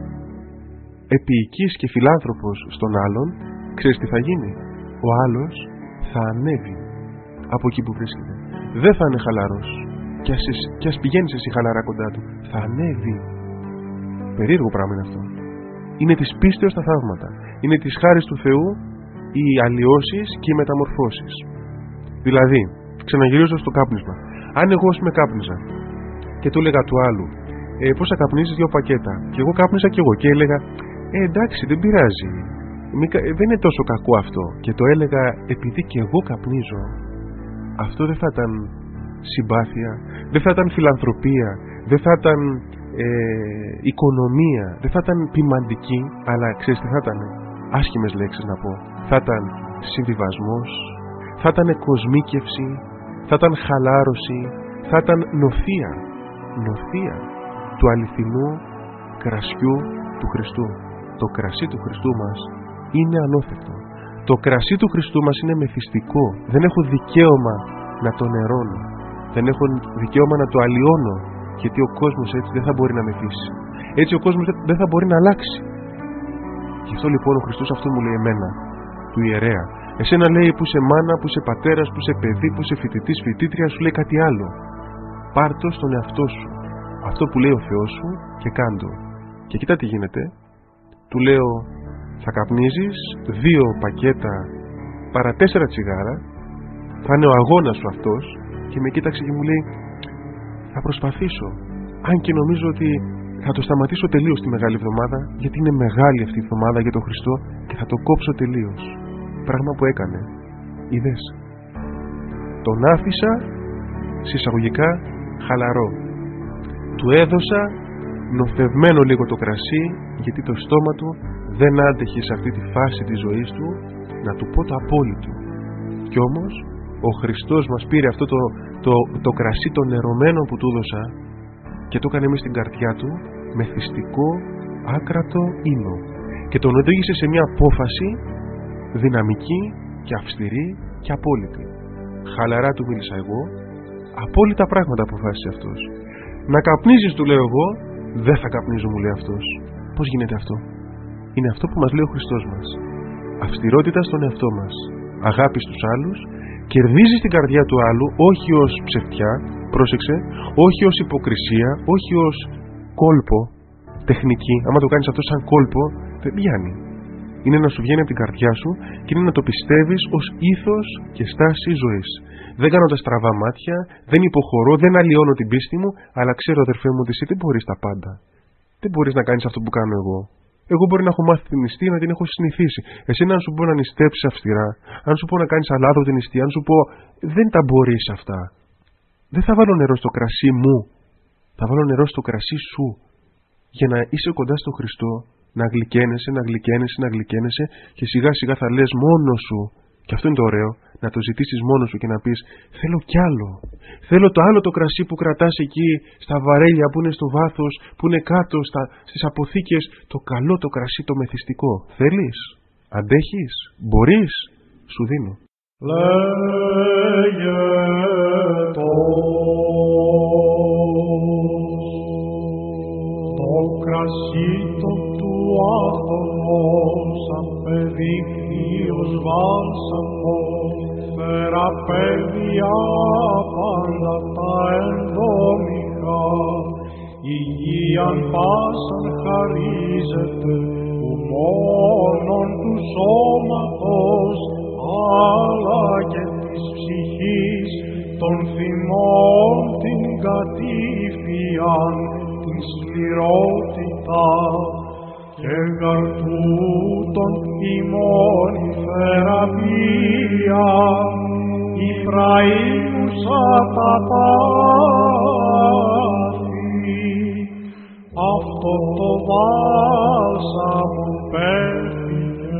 επίοικης και φιλάνθρωπος στον άλλον, ξέρεις τι θα γίνει? Ο άλλος θα ανέβει από εκεί που βρίσκεται. Δεν θα είναι χαλαρός. Και ας, και ας πηγαίνεις εσύ χαλαρά κοντά του, θα ανέβει. Περίεργο πράγμα είναι αυτό. Είναι της πίστεως τα θαύματα. Είναι της χάρης του Θεού οι αλλοιώσεις και οι μεταμορφώσεις. Δηλαδή, ξαναγυρίζω στο κάπνισμα. Αν εγώ με κάπνιζα και του έλεγα του άλλου, ε, πώς θα καπνίζεις δύο πακέτα, και εγώ κάπνιζα και εγώ και έλεγα, ε, εντάξει, δεν πειράζει. Μη, ε, δεν είναι τόσο κακό αυτό. Και το έλεγα επειδή και εγώ καπνίζω. Αυτό δεν θα ήταν συμπάθεια, δεν θα ήταν φιλανθρωπία, δεν θα ήταν ε, οικονομία, δεν θα ήταν ποιμαντική, αλλά ξέρεις τι θα ήταν? Άσχημες λέξεις να πω. Θα ήταν συμβιβασμός, θα ήταν κοσμίκευση, θα ήταν χαλάρωση, θα ήταν νοθεία, νοθεία του αληθινού κρασιού του Χριστού. Το κρασί του Χριστού μας είναι ανώθευτο. Το κρασί του Χριστού μας είναι μεθυστικό. Δεν έχω δικαίωμα να το νερώνω. Δεν έχω δικαίωμα να το αλλοιώνω, γιατί ο κόσμος έτσι δεν θα μπορεί να μεθύσει. Έτσι ο κόσμος δεν θα μπορεί να αλλάξει. Γι' αυτό λοιπόν ο Χριστός αυτό μου λέει εμένα, του ιερέα. Εσένα λέει που είσαι μάνα, που είσαι πατέρας, που είσαι παιδί, που είσαι φοιτητής, φοιτήτρια, σου λέει κάτι άλλο. Πάρ' το στον εαυτό σου. Αυτό που λέει ο Θεός σου και κάντο. Και κοίτα τι γίνεται. Του λέω, θα καπνίζεις δύο πακέτα παρά τέσσερα τσιγάρα, θα είναι ο αγώνας σου αυτός, και με κοίταξε και μου λέει, θα προσπαθήσω. Αν και νομίζω ότι θα το σταματήσω τελείως τη Μεγάλη Εβδομάδα, γιατί είναι μεγάλη αυτή η εβδομάδα για τον Χριστό και θα το κόψω τελείως. Πράγμα που έκανε. Είδες. Τον άφησα συσσαγωγικά χαλαρό. Του έδωσα νοθευμένο λίγο το κρασί, γιατί το στόμα του δεν άντεχε σε αυτή τη φάση της ζωής του να του πω το απόλυτο. Κι όμως ο Χριστός μας πήρε αυτό το, το, το κρασί το νερωμένο που του έδωσα και το έκανε μέσα στην καρδιά του μεθυστικό, άκρατο ίνο, και τον οδήγησε σε μια απόφαση δυναμική και αυστηρή και απόλυτη. Χαλαρά του μίλησα εγώ, απόλυτα πράγματα αποφάσισε αυτός. Να καπνίζεις, του λέω εγώ, δεν θα καπνίζω, μου λέει αυτός. Πώς γίνεται αυτό? Είναι αυτό που μας λέει ο Χριστός μας. Αυστηρότητα στον εαυτό μας, αγάπη στους άλλους, κερδίζεις την καρδιά του άλλου, όχι ως ψευτιά, πρόσεξε, όχι ως υποκρισία, όχι ως κόλπο, τεχνική. Άμα το κάνεις αυτό σαν κόλπο, δεν πιάνει. Είναι να σου βγαίνει από την καρδιά σου και είναι να το πιστεύεις ως ήθος και στάση ζωής. Δεν κάνω τα στραβά μάτια, δεν υποχωρώ, δεν αλλοιώνω την πίστη μου, αλλά ξέρω, αδερφέ μου, ότι εσύ δεν μπορείς τα πάντα. Δεν μπορείς να κάνεις αυτό που κάνω εγώ. Εγώ μπορεί να έχω μάθει την νηστεία, να την έχω συνηθίσει. Εσύ να σου πω να νηστέψεις αυστηρά, αν σου πω να κάνεις αλάδο την νηστεία, αν σου πω δεν τα μπορείς αυτά. Δεν θα βάλω νερό στο κρασί μου, θα βάλω νερό στο κρασί σου, για να είσαι κοντά στο Χριστό, να γλυκαίνεσαι, να γλυκαίνεσαι, να γλυκαίνεσαι, και σιγά σιγά θα λες μόνος σου, και αυτό είναι το ωραίο, να το ζητήσεις μόνος σου και να πεις θέλω κι άλλο. Θέλω το άλλο το κρασί που κρατάς εκεί στα βαρέλια που είναι στο βάθος, που είναι κάτω στα, στις αποθήκες, το καλό το κρασί το μεθυστικό. Θέλεις? Αντέχεις? Μπορείς? Σου δίνω. Λέγε το το κρασί το του άθωνος απεδείχθη ως βάλσαμος, θεραπεύει απ' όλα τα ενδόμια. αν πάσαν χαρίζεται του μόνον του σώματος, αλλά και της ψυχής των θυμών την κατήφιαν, την σκληρότητα και γαρτούτων ημών η θεραπεία, η φραΐνουσα τα πάθη, αυτό το βάλσαμον πέφυγε.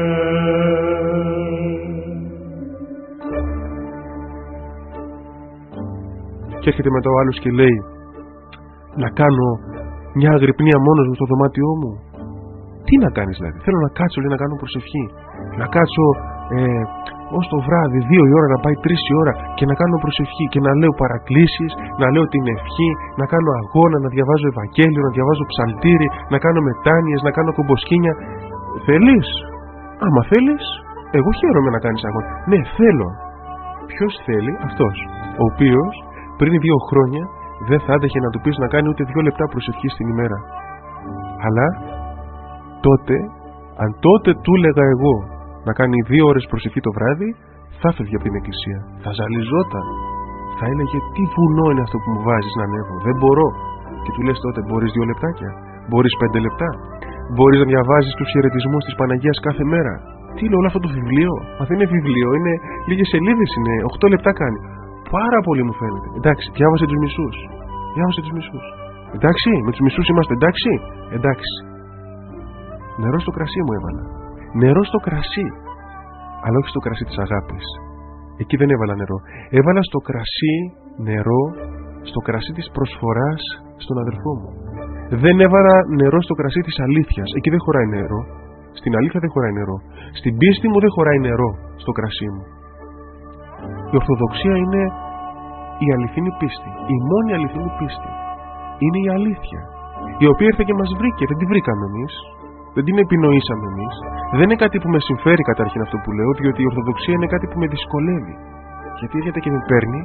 Και έρχεται μετά ο άλλος και λέει, να κάνω μια αγρυπνία μόνος μου στο δωμάτιό μου. Τι να κάνεις δηλαδή? Θέλω να κάτσω, λέει, να κάνω προσευχή. Να κάτσω ε, ως το βράδυ, δύο η ώρα να πάει τρεις η ώρα και να κάνω προσευχή και να λέω παρακλήσεις, να λέω την ευχή, να κάνω αγώνα, να διαβάζω Ευαγγέλιο, να διαβάζω ψαλτήρι, να κάνω μετάνοιες, να κάνω κομποσκίνια. Θέλεις? Άμα θέλεις, εγώ χαίρομαι να κάνεις αγώνα. Ναι, θέλω. Ποιος θέλει? Αυτός, ο οποίος πριν δύο χρόνια δεν θα άντεχε να του πεις να κάνει ούτε δύο λεπτά προσευχή στην ημέρα. Αλλά τότε, αν τότε του έλεγα εγώ να κάνει δύο ώρες προσευχή το βράδυ, θα φεύγει από την εκκλησία. Θα ζαλιζόταν. Θα έλεγε, τι βουνό είναι αυτό που μου βάζεις να ανέβω? Δεν μπορώ. Και του λες τότε, μπορείς δύο λεπτάκια? Μπορείς πέντε λεπτά? Μπορείς να διαβάζεις τους χαιρετισμούς της Παναγίας κάθε μέρα? Τι είναι όλο αυτό το βιβλίο? Μα δεν είναι βιβλίο, είναι λίγες σελίδες, είναι οκτώ λεπτά κάνει. Πάρα πολύ μου φαίνεται. Εντάξει, διάβασε τους μισούς. Διάβασε τους μισούς. Εντάξει, με τους μισούς είμαστε εντάξει. Εντάξει. Νερό στο κρασί μου έβαλα. Νερό στο κρασί. Αλλά όχι στο κρασί της αγάπης. Εκεί δεν έβαλα νερό. Έβαλα στο κρασί νερό, στο κρασί της προσφοράς στον αδελφό μου. Δεν έβαλα νερό στο κρασί της αλήθειας. Εκεί δεν χωράει νερό. Στην αλήθεια δεν χωράει νερό. Στην πίστη μου δεν χωράει νερό στο κρασί μου. Η Ορθοδοξία είναι η αληθινή πίστη. Η μόνη αληθινή πίστη. Είναι η αλήθεια. Η οποία ήρθε και μας βρήκε. Δεν την βρήκαμε εμείς. Δεν την επινοήσαμε εμείς. Δεν είναι κάτι που με συμφέρει καταρχήν αυτό που λέω, διότι η Ορθοδοξία είναι κάτι που με δυσκολεύει. Γιατί έρχεται και με παίρνει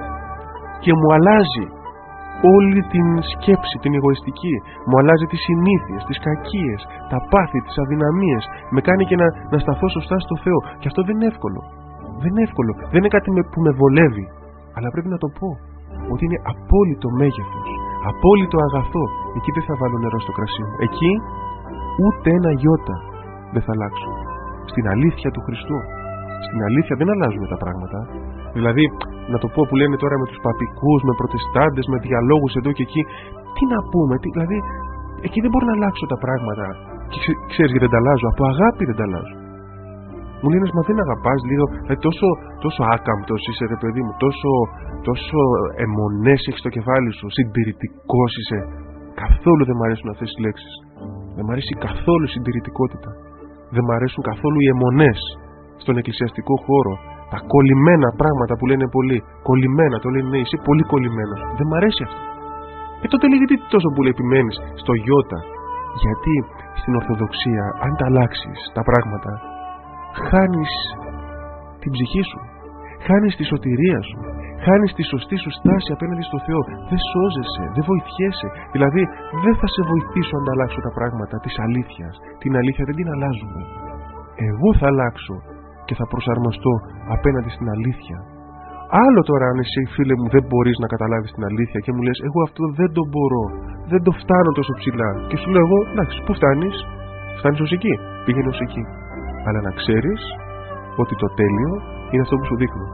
και μου αλλάζει όλη την σκέψη, την εγωιστική. Μου αλλάζει τις συνήθειες, τις κακίες, τα πάθη, τις αδυναμίες. Με κάνει και να, να σταθώ σωστά στο Θεό. Και αυτό δεν είναι εύκολο. Δεν είναι εύκολο. Δεν είναι κάτι που με βολεύει. Αλλά πρέπει να το πω. Ότι είναι απόλυτο μέγεθος. Απόλυτο αγαθό. Εκεί δεν θα βάλω νερό στο κρασί μου. Εκεί ούτε ένα γιώτα δεν θα αλλάξω. Στην αλήθεια του Χριστού. Στην αλήθεια δεν αλλάζουμε τα πράγματα. Δηλαδή, να το πω που λένε τώρα με τους παπικούς, με προτεστάντες, με διαλόγους εδώ και εκεί. Τι να πούμε, τι, δηλαδή, εκεί δεν μπορώ να αλλάξω τα πράγματα. Και ξέ, ξέρεις γιατί δεν τα αλλάζω? Από αγάπη δεν τα αλλάζω. Μου λένε, μα δεν αγαπάς λίγο? Δηλαδή, τόσο, τόσο άκαμπτος είσαι, ρε παιδί μου, τόσο, τόσο αιμονές έχεις στο κεφάλι σου, συντηρητικός είσαι. Καθόλου δεν μ' αρέσουν αυτές τις λέξεις. Δεν μ' αρέσει καθόλου η συντηρητικότητα. Δεν μ' αρέσουν καθόλου οι αιμονές στον εκκλησιαστικό χώρο. Τα κολλημένα πράγματα που λένε πολλοί. Κολλημένα, το λένε, ναι, είσαι πολύ κολλημένος. Δεν μ' αρέσει αυτό. Ε, τότε λέει, γιατί τόσο πολύ επιμένεις στο γιώτα? Γιατί στην Ορθοδοξία, αν τα αλλάξεις τα πράγματα, χάνεις την ψυχή σου. Χάνεις τη σωτηρία σου. Χάνεις τη σωστή σου στάση απέναντι στο Θεό. Δεν σώζεσαι, δεν βοηθιέσαι. Δηλαδή, δεν θα σε βοηθήσω αν τα αλλάξω τα πράγματα της αλήθειας. Την αλήθεια δεν την αλλάζουμε. Εγώ θα αλλάξω και θα προσαρμοστώ απέναντι στην αλήθεια. Άλλο τώρα αν εσύ, φίλε μου, δεν μπορείς να καταλάβεις την αλήθεια και μου λες, εγώ αυτό δεν το μπορώ, δεν το φτάνω τόσο ψηλά. Και σου λέω εγώ, εντάξει, πού φτάνεις? Φτάνεις ως εκεί, πήγαινε ως εκεί. Αλλά να ξέρεις ότι το τέλειο είναι αυτό που σου δείχνω.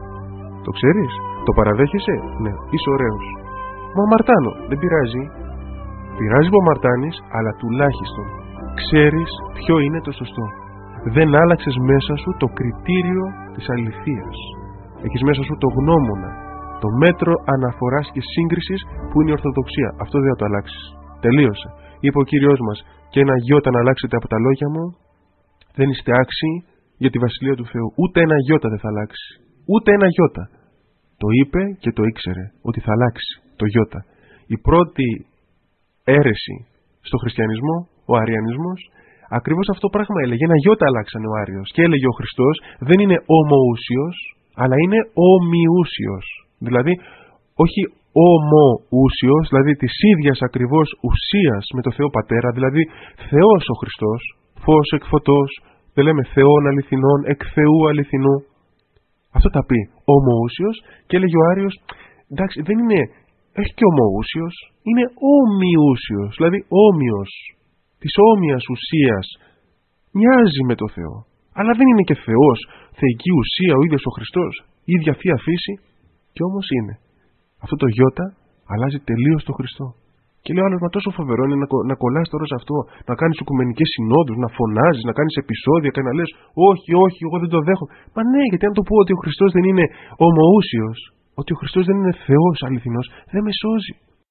Το ξέρεις? Το παραδέχεσαι? Ναι, είσαι ωραίος. Μα αμαρτάνω, δεν πειράζει. Πειράζει που αμαρτάνεις, αλλά τουλάχιστον ξέρεις ποιο είναι το σωστό. Δεν άλλαξες μέσα σου το κριτήριο της αληθείας. Έχεις μέσα σου το γνώμονα, το μέτρο αναφοράς και σύγκρισης που είναι η Ορθοδοξία. Αυτό δεν θα το αλλάξεις. Τελείωσε. Είπε ο Κύριος μας, και ένα γιώτα να αλλάξετε από τα λόγια μου, δεν είστε άξιοι για τη Βασιλεία του Θεού. Ούτε ένα γιώτα δεν θα αλλάξει. Ούτε ένα γιώτα. Το είπε και το ήξερε ότι θα αλλάξει το γιώτα. Η πρώτη αίρεση στο χριστιανισμό, ο αριανισμός, ακριβώς αυτό πράγμα έλεγε. Ένα γιώτα αλλάξανε ο Άριος. Και έλεγε ο Χριστός, δεν είναι ομοούσιος, αλλά είναι ομοιούσιος. Δηλαδή, όχι ομοούσιος, δηλαδή της ίδιας ακριβώς ουσίας με το Θεό Πατέρα, δηλαδή Θεός ο Χριστός, φως εκ φωτός, δεν λέμε Θεόν αληθινών, εκ Θεού αληθινού. Αυτό τα πει ομοούσιος και έλεγε ο Άριος, εντάξει, δεν είναι, έχει και ομοούσιος, είναι ομοιούσιος, δηλαδή όμοιος, της όμοιας ουσίας, μοιάζει με το Θεό. Αλλά δεν είναι και Θεός, θεϊκή ουσία, ο ίδιος ο Χριστός, η ίδια Θεία Φύση, και όμως είναι. Αυτό το γιώτα αλλάζει τελείως το Χριστό. Και λέει ο άλλος, μα τόσο φοβερό είναι να, να κολλάς τώρα σε αυτό, να κάνεις οικουμενικές συνόδους, να φωνάζεις, να κάνεις επεισόδια και να λες, όχι, όχι, εγώ δεν το δέχομαι. Μα ναι, γιατί αν το πω ότι ο Χριστός δεν είναι ομοούσιος, ότι ο Χριστός δεν είναι Θεός αληθινός, δεν με σώζει.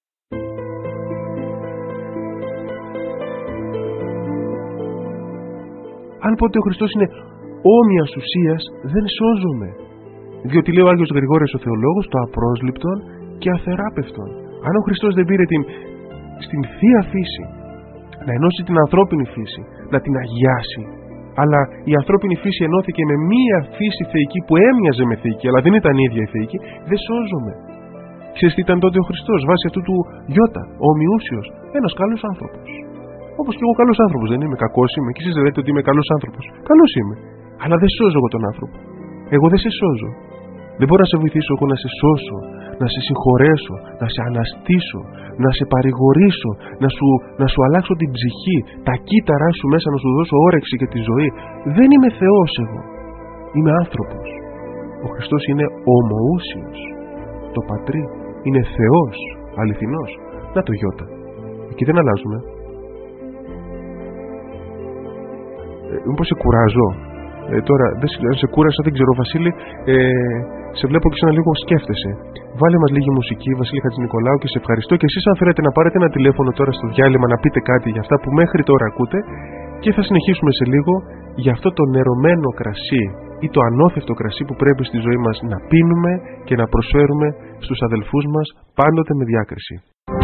Αν πω ότι ο Χριστός είναι όμοιας ουσίας, δεν σώζομαι. Διότι λέει ο Άγιος Γρηγόριος ο Θεολόγος, το απρόσληπτον και αθεράπευτον. Αν ο Χριστός δεν πήρε την, στην Θεία Φύση να ενώσει την ανθρώπινη φύση, να την αγιάσει, αλλά η ανθρώπινη φύση ενώθηκε με μία φύση θεϊκή που έμοιαζε με θεϊκή, αλλά δεν ήταν ίδια η θεϊκή, δεν σώζομαι. Ξέρεις τι ήταν τότε ο Χριστός, βάσει αυτού του γιώτα, ο ομοιούσιος, ένας καλός άνθρωπος. Όπως και εγώ καλός άνθρωπος δεν είμαι, κακός είμαι, και εσείς λέτε ότι είμαι καλός άνθρωπος. Καλός είμαι, αλλά δεν σώζω εγώ τον άνθρωπο. Εγώ δεν σε σώζω. Δεν μπορώ να σε βοηθήσω εγώ να σε σώσω, να σε συγχωρέσω, να σε αναστήσω, να σε παρηγορήσω, να σου, να σου αλλάξω την ψυχή, τα κύτταρά σου μέσα να σου δώσω όρεξη και τη ζωή. Δεν είμαι Θεός εγώ. Είμαι άνθρωπος. Ο Χριστός είναι ομοούσιος. Το Πατρί είναι Θεός, αληθινός. Να το γιώτα. Εκεί δεν αλλάζουμε. Ε, μήπως σε κουράζω. Ε, τώρα, δεν σε κούρασα, δεν ξέρω, Βασίλη. Ε, σε βλέπω και σαν λίγο σκέφτεσαι. Βάλε μας λίγη μουσική, Βασίλη Χατζηνικολάου, και σε ευχαριστώ. Και εσείς, αν θέλετε να πάρετε ένα τηλέφωνο τώρα στο διάλειμμα, να πείτε κάτι για αυτά που μέχρι τώρα ακούτε, και θα συνεχίσουμε σε λίγο για αυτό το νερωμένο κρασί ή το ανώθευτο κρασί που πρέπει στη ζωή μας να πίνουμε και να προσφέρουμε στους αδελφούς μας, πάντοτε με διάκριση.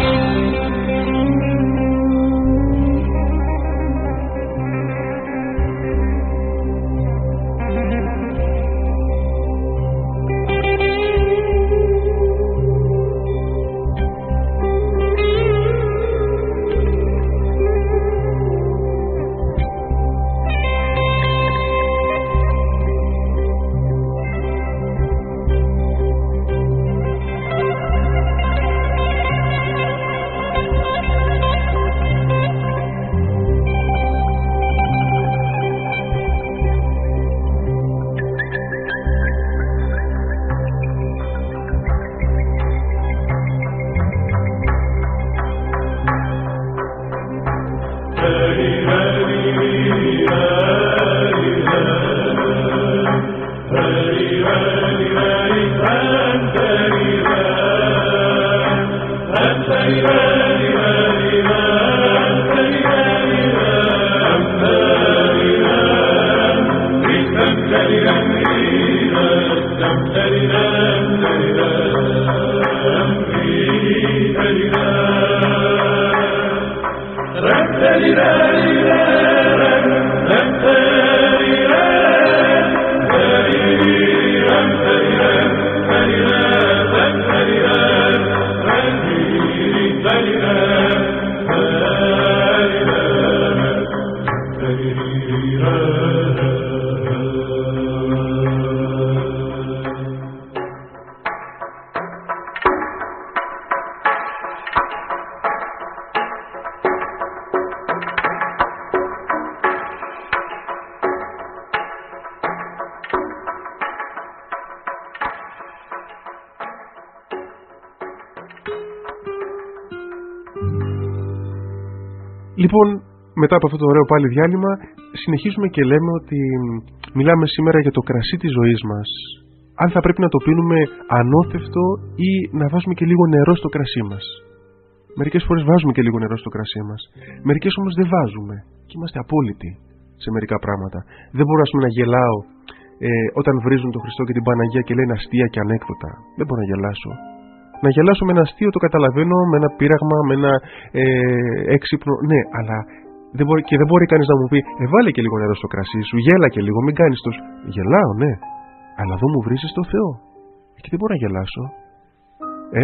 Λοιπόν, μετά από αυτό το ωραίο πάλι διάλειμμα, συνεχίζουμε και λέμε ότι μιλάμε σήμερα για το κρασί της ζωής μας. Αν θα πρέπει να το πίνουμε ανώθευτο ή να βάζουμε και λίγο νερό στο κρασί μας. Μερικές φορές βάζουμε και λίγο νερό στο κρασί μας. Μερικές όμως δεν βάζουμε και είμαστε απόλυτοι σε μερικά πράγματα. Δεν μπορώ, ας πούμε, να γελάω ε, όταν βρίζουν τον Χριστό και την Παναγία και λένε αστεία και ανέκδοτα. Δεν μπορώ να γελάσω. Να γελάσω με ένα αστείο το καταλαβαίνω, με ένα πείραγμα, με ένα ε, έξυπνο. Ναι, αλλά δεν μπορεί, και δεν μπορεί κανείς να μου πει ε, βάλε και λίγο νερό στο κρασί σου, γέλα και λίγο, μην κάνεις τόσο. Γελάω, ναι, αλλά εδώ μου βρίζεις το Θεό. Και δεν μπορώ να γελάσω. Ε,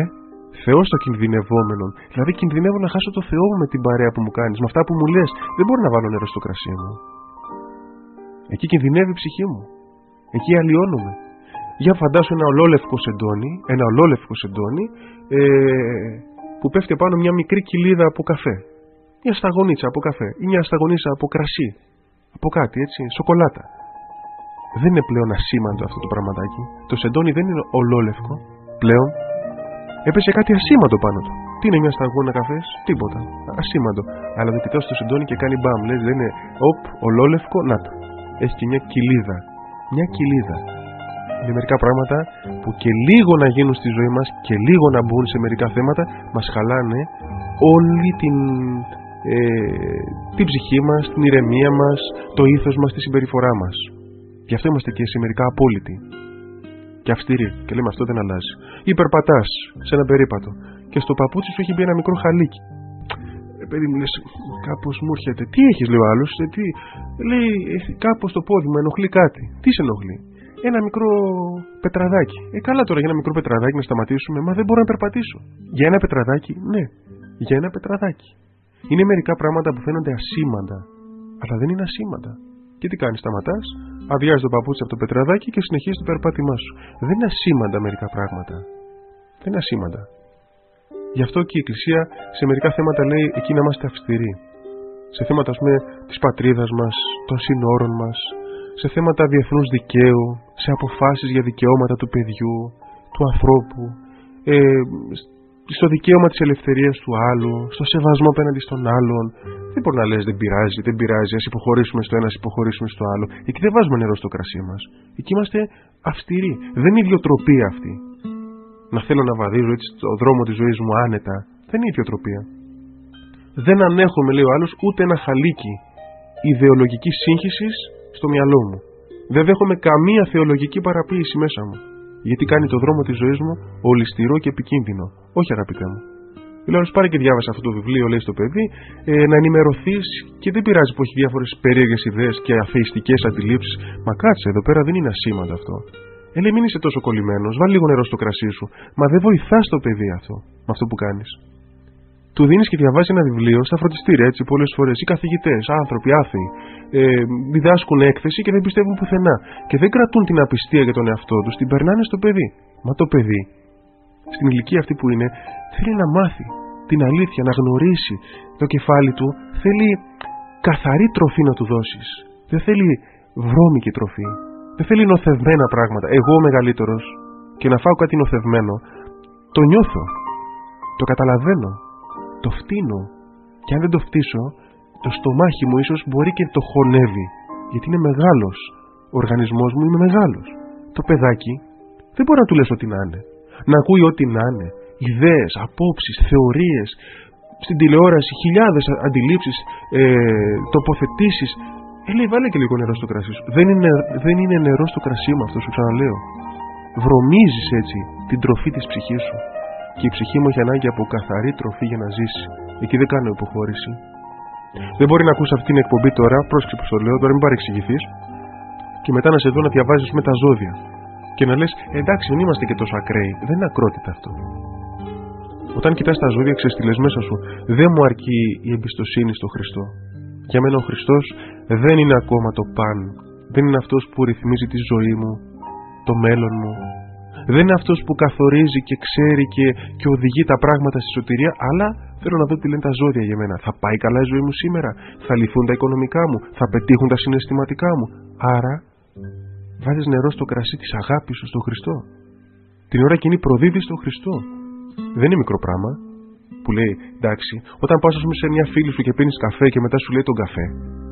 Θεός το κινδυνευόμενο. Δηλαδή, κινδυνεύω να χάσω το Θεό μου με την παρέα που μου κάνεις, με αυτά που μου λες. Δεν μπορώ να βάλω νερό στο κρασί μου. Εκεί κινδυνεύει η ψυχή μου. Εκεί αλλοιώνομαι. Για φαντάσου ένα ολόλευκο σεντόνι, ένα ολόλευκο σεντόνι ε, που πέφτει πάνω μια μικρή κοιλίδα από καφέ. Μια σταγονίτσα από καφέ ή μια σταγονίτσα από κρασί. Από κάτι έτσι, σοκολάτα. Δεν είναι πλέον ασήμαντο αυτό το πραγματάκι. Το σεντόνι δεν είναι ολόλευκο πλέον. Έπεσε κάτι ασήμαντο πάνω του. Τι είναι μια σταγόνα καφές? Τίποτα. Ασήμαντο. Αλλά το κοιτάω στο σεντόνι και κάνει μπαμ. Λες, δεν είναι οπ, ολόλευκο, να το. Έχει και μια κοιλίδα. Μια κοιλίδα. Είναι μερικά πράγματα που και λίγο να γίνουν στη ζωή μας και λίγο να μπουν σε μερικά θέματα μας χαλάνε όλη την, ε, την ψυχή μας, την ηρεμία μας, το ήθος μας, τη συμπεριφορά μας. Γι' αυτό είμαστε και σε μερικά απόλυτοι και αυστηροί και λέμε αυτό δεν αλλάζει. Ή περπατάς σε ένα περίπατο και στο παπούτσι σου έχει μπει ένα μικρό χαλίκι. Ε, παιδί μου λες, κάπως μου έρχεται. Τι έχεις, λέει ο άλλος? Ε, τι... Λέει, κάπως το πόδι μου ενοχλεί κάτι. Τι σε ενοχλεί? Ένα μικρό πετραδάκι. Ε, καλά τώρα για ένα μικρό πετραδάκι να σταματήσουμε. Μα δεν μπορώ να περπατήσω. Για ένα πετραδάκι, ναι. Για ένα πετραδάκι. Είναι μερικά πράγματα που φαίνονται ασήμαντα, αλλά δεν είναι ασήμαντα. Και τι κάνεις, σταματάς, αδειάζεις το παπούτσι από το πετραδάκι και συνεχίζεις το περπάτημά σου. Δεν είναι ασήμαντα μερικά πράγματα. Δεν είναι ασήμαντα. Γι' αυτό και η Εκκλησία σε μερικά θέματα λέει εκεί να είμαστε αυστηροί. Σε θέματα, ας πούμε, της πατρίδας μας, των συνόρων μας, σε θέματα διεθνούς δικαίου, σε αποφάσεις για δικαιώματα του παιδιού, του ανθρώπου, ε, στο δικαίωμα της ελευθερίας του άλλου, στο σεβασμό απέναντι στον άλλον. Δεν μπορεί να λες δεν πειράζει, δεν πειράζει, ας υποχωρήσουμε στο ένα, ας υποχωρήσουμε στο άλλο. Εκεί δεν βάζουμε νερό στο κρασί μας. Εκεί είμαστε αυστηροί. Δεν είναι ιδιοτροπία αυτή. Να θέλω να βαδίζω έτσι το δρόμο της ζωής μου άνετα. Δεν είναι ιδιοτροπία. Δεν ανέχομαι, λέει ο άλλος, ούτε ένα χαλίκι ιδεολογικής σύγχυσης στο μυαλό μου. Δεν δέχομαι καμία θεολογική παραποίηση μέσα μου. Γιατί κάνει το δρόμο της ζωής μου ολισθηρό και επικίνδυνο. Όχι, αγαπητέ μου. Λέω, πάρε και διάβασα αυτό το βιβλίο, λέει στο παιδί, ε, να ενημερωθείς και δεν πειράζει που έχει διάφορες περίεργες ιδέες και αθεϊστικές αντιλήψεις. Μα κάτσε, εδώ πέρα δεν είναι ασήμαντο αυτό. Ε, λέει, μην είσαι τόσο κολλημένος, βάλει λίγο νερό στο κρασί σου. Μα δεν βοηθάς το παιδί αυτό, με αυτό που κάνεις. Του δίνεις και διαβάζει ένα βιβλίο στα φροντιστήρια, έτσι, πολλές φορές. Οι καθηγητές, άνθρωποι, άθεοι, ε, διδάσκουν έκθεση και δεν πιστεύουν πουθενά. Και δεν κρατούν την απιστία για τον εαυτό τους, την περνάνε στο παιδί. Μα το παιδί, στην ηλικία αυτή που είναι, θέλει να μάθει την αλήθεια, να γνωρίσει το κεφάλι του. Θέλει καθαρή τροφή να του δώσεις. Δεν θέλει βρώμικη τροφή. Δεν θέλει νοθευμένα πράγματα. Εγώ ο μεγαλύτερος και να φάω κάτι νοθευμένο, το νιώθω, το καταλαβαίνω. Το φτύνω. Και αν δεν το φτύσω, το στομάχι μου ίσως μπορεί και το χωνεύει. Γιατί είναι μεγάλος. Ο οργανισμός μου είναι μεγάλος. Το παιδάκι δεν μπορεί να του λες ό,τι να είναι. Να ακούει ό,τι να είναι. Ιδέες, απόψεις, θεωρίες. Στην τηλεόραση χιλιάδες αντιλήψεις, ε, τοποθετήσεις. Ε, λέει, βάλε και λίγο νερό στο κρασί σου. Δεν είναι, δεν είναι νερό στο κρασί μου αυτό, σου ξαναλέω. Βρωμίζεις έτσι την τροφή της ψυχής σου. Και η ψυχή μου έχει ανάγκη από καθαρή τροφή για να ζήσει. Εκεί δεν κάνω υποχώρηση. Δεν μπορεί να ακούσει αυτή την εκπομπή τώρα, πρόσεξε που στο λέω, τώρα μην παρεξηγηθείς, και μετά να σε δω να διαβάζεις με τα ζώδια. Και να λες, εντάξει, δεν είμαστε και τόσο ακραίοι. Δεν είναι ακρότητα αυτό. Όταν κοιτάς τα ζώδια, ξέρεις τι λες μέσα σου. Δεν μου αρκεί η εμπιστοσύνη στο Χριστό. Για μένα ο Χριστός δεν είναι ακόμα το παν. Δεν είναι αυτός που ρυθμίζει τη ζωή μου, το μέλλον μου. Δεν είναι αυτός που καθορίζει και ξέρει και, και οδηγεί τα πράγματα στη σωτηρία, αλλά θέλω να δω τι λένε τα ζώδια για μένα. Θα πάει καλά η ζωή μου σήμερα, θα λυθούν τα οικονομικά μου, θα πετύχουν τα συναισθηματικά μου. Άρα, βάζεις νερό στο κρασί της αγάπης σου στον Χριστό. Την ώρα εκείνη προδίδεις στον Χριστό. Δεν είναι μικρό πράγμα που λέει, εντάξει, όταν πας σε μια φίλη σου και πίνεις καφέ και μετά σου λέει τον καφέ.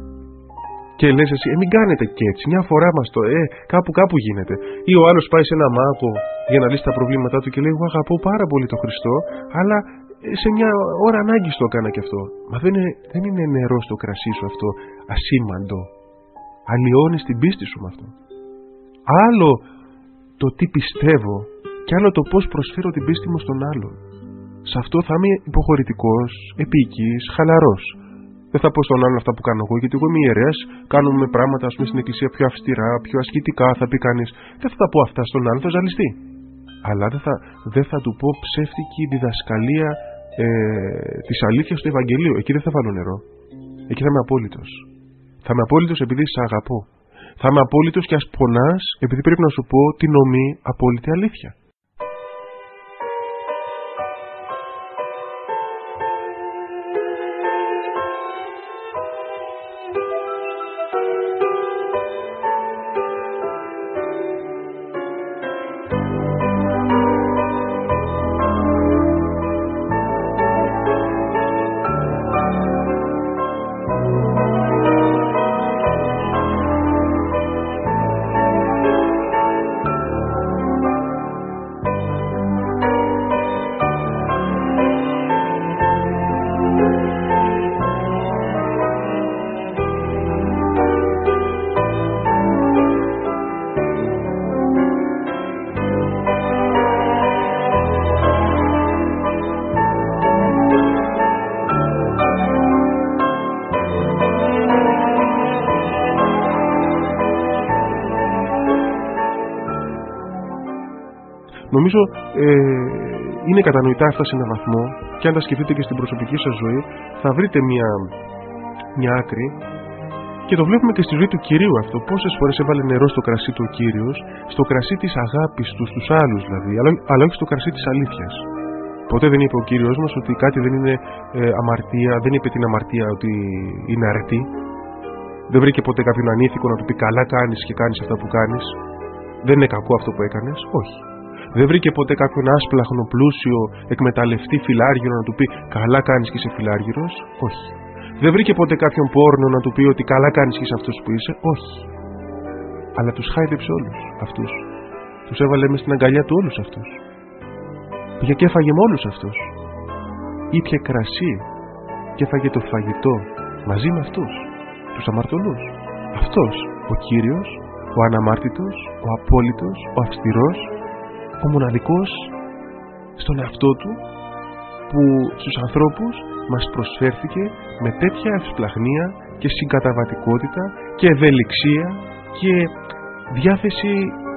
Και λες εσύ, ε, μην κάνετε και έτσι. Μια φορά μας το, ε, κάπου κάπου γίνεται. Ή ο άλλος πάει σε ένα μάγο για να λύσει τα προβλήματά του και λέει, εγώ αγαπώ πάρα πολύ τον Χριστό, αλλά σε μια ώρα ανάγκης το έκανα και αυτό. Μα δεν είναι, δεν είναι νερό στο κρασί σου αυτό, ασήμαντο. Αλλοιώνεις την πίστη σου με αυτό. Άλλο το τι πιστεύω και άλλο το πώς προσφέρω την πίστη μου στον άλλον. Σε αυτό θα είμαι υποχωρητικός, επίκης, χαλαρός. Δεν θα πω στον άλλον αυτά που κάνω εγώ, γιατί εγώ είμαι ιερέας, κάνουμε πράγματα ας πούμε στην εκκλησία πιο αυστηρά, πιο ασκητικά, θα πει κανείς. Δεν θα τα πω αυτά στον άλλον, θα ζαλιστεί. Αλλά δεν θα, δεν θα του πω ψεύτικη διδασκαλία ε, της αλήθειας του Ευαγγελίου. Εκεί δεν θα βάλω νερό. Εκεί θα είμαι απόλυτος. Θα είμαι απόλυτος επειδή σε αγαπώ. Θα είμαι απόλυτος και ας πονάς επειδή πρέπει να σου πω την ομή απόλυτη αλήθεια. Νομίζω ε, είναι κατανοητά αυτά σε έναν βαθμό και αν τα σκεφτείτε και στην προσωπική σας ζωή θα βρείτε μια, μια άκρη και το βλέπουμε και στη ζωή του Κυρίου αυτό. Πόσες φορές έβαλε νερό στο κρασί του ο Κύριος, στο κρασί της αγάπης του στους άλλους δηλαδή, αλλά, αλλά όχι στο κρασί της αλήθειας. Ποτέ δεν είπε ο Κύριος μας ότι κάτι δεν είναι ε, αμαρτία, δεν είπε την αμαρτία ότι είναι αρετή. Δεν βρήκε ποτέ κάποιον ανήθικο να του πει καλά κάνεις και κάνεις αυτά που κάνεις. Δεν είναι κακό αυτό που έκανες, όχι. Δεν βρήκε ποτέ κάποιον άσπλαχνο, πλούσιο, εκμεταλλευτή φιλάργυρο να του πει καλά κάνεις και είσαι φιλάργυρος, όχι. Δεν βρήκε ποτέ κάποιον πόρνο να του πει ότι καλά κάνεις και είσαι αυτός που είσαι, όχι. Αλλά τους χάιδεψε όλους αυτούς. Τους έβαλε μες στην αγκαλιά του όλους αυτούς. Πήγε και έφαγε με όλους αυτούς. Ήπιε κρασί και έφαγε το φαγητό μαζί με αυτούς, τους αμαρτωλούς. Αυτός ο Κύριος, ο αναμάρτητος, ο απόλυτος, ο αυστηρός, ο μοναδικός στον εαυτό του που στους ανθρώπους μας προσφέρθηκε με τέτοια ευσπλαχνία και συγκαταβατικότητα και ευελιξία και διάθεση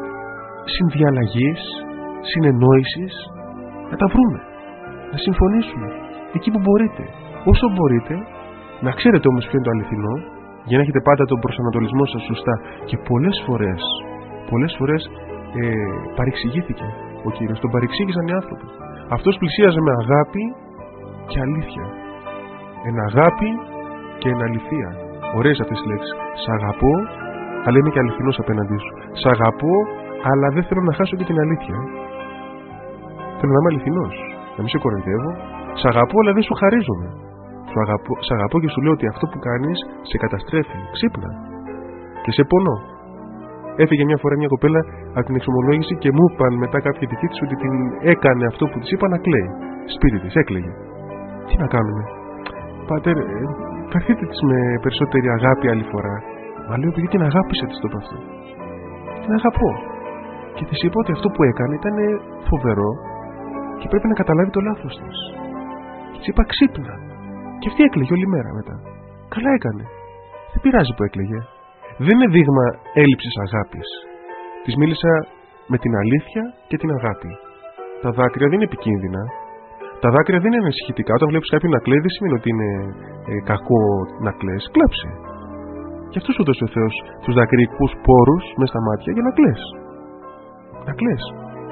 συνδιαλλαγής, συνεννόησης, να τα βρούμε, να συμφωνήσουμε εκεί που μπορείτε, όσο μπορείτε, να ξέρετε όμως ποιο είναι το αληθινό για να έχετε πάντα τον προσανατολισμό σας σωστά. Και πολλές φορές πολλές φορές ε, παρεξηγήθηκε ο Κύριος, τον παρεξήγησαν οι άνθρωποι. Αυτός πλησίαζε με αγάπη και αλήθεια. Εν αγάπη και εν αληθεία. Ωραίες αυτές τις λέξεις. Σ' αγαπώ, αλλά είμαι και αληθινός απέναντί σου. Σ' αγαπώ, αλλά δεν θέλω να χάσω και την αλήθεια. Θέλω να είμαι αληθινός, να μην σε κοροϊδεύω. Σ' αγαπώ, αλλά δεν σου χαρίζομαι. Αγαπώ, σ' αγαπώ και σου λέω ότι αυτό που κάνεις σε καταστρέφει. Ξύπνα. Και σε πονώ. Έφυγε μια φορά μια κοπέλα από την εξομολόγηση και μου είπαν μετά κάποια δική της ότι την έκανε αυτό που της είπα να κλαίει. Σπίτι της, έκλαιγε. Τι να κάνουμε. Πάτερ, καθίστε της με περισσότερη αγάπη άλλη φορά. Μα λέω επειδή την αγάπησα της το είπα αυτό. Την αγαπώ. Και της είπα ότι αυτό που έκανε ήταν φοβερό και πρέπει να καταλάβει το λάθος της. Και της είπα ξύπνα. Και αυτή έκλαιγε όλη μέρα μετά. Καλά έκανε. Δεν πειράζει που έκλαιγε. Δεν είναι δείγμα έλλειψης αγάπης. Της μίλησα με την αλήθεια και την αγάπη. Τα δάκρυα δεν είναι επικίνδυνα. Τα δάκρυα δεν είναι ανησυχητικά. Όταν βλέπεις κάποιον να κλαίει, δεν σημαίνει ότι είναι ε, κακό να κλαις. Κλάψε. Και αυτός σου δώσει ο Θεός τους δακρυϊκούς πόρους μες στα μάτια για να κλαις. Να κλαις.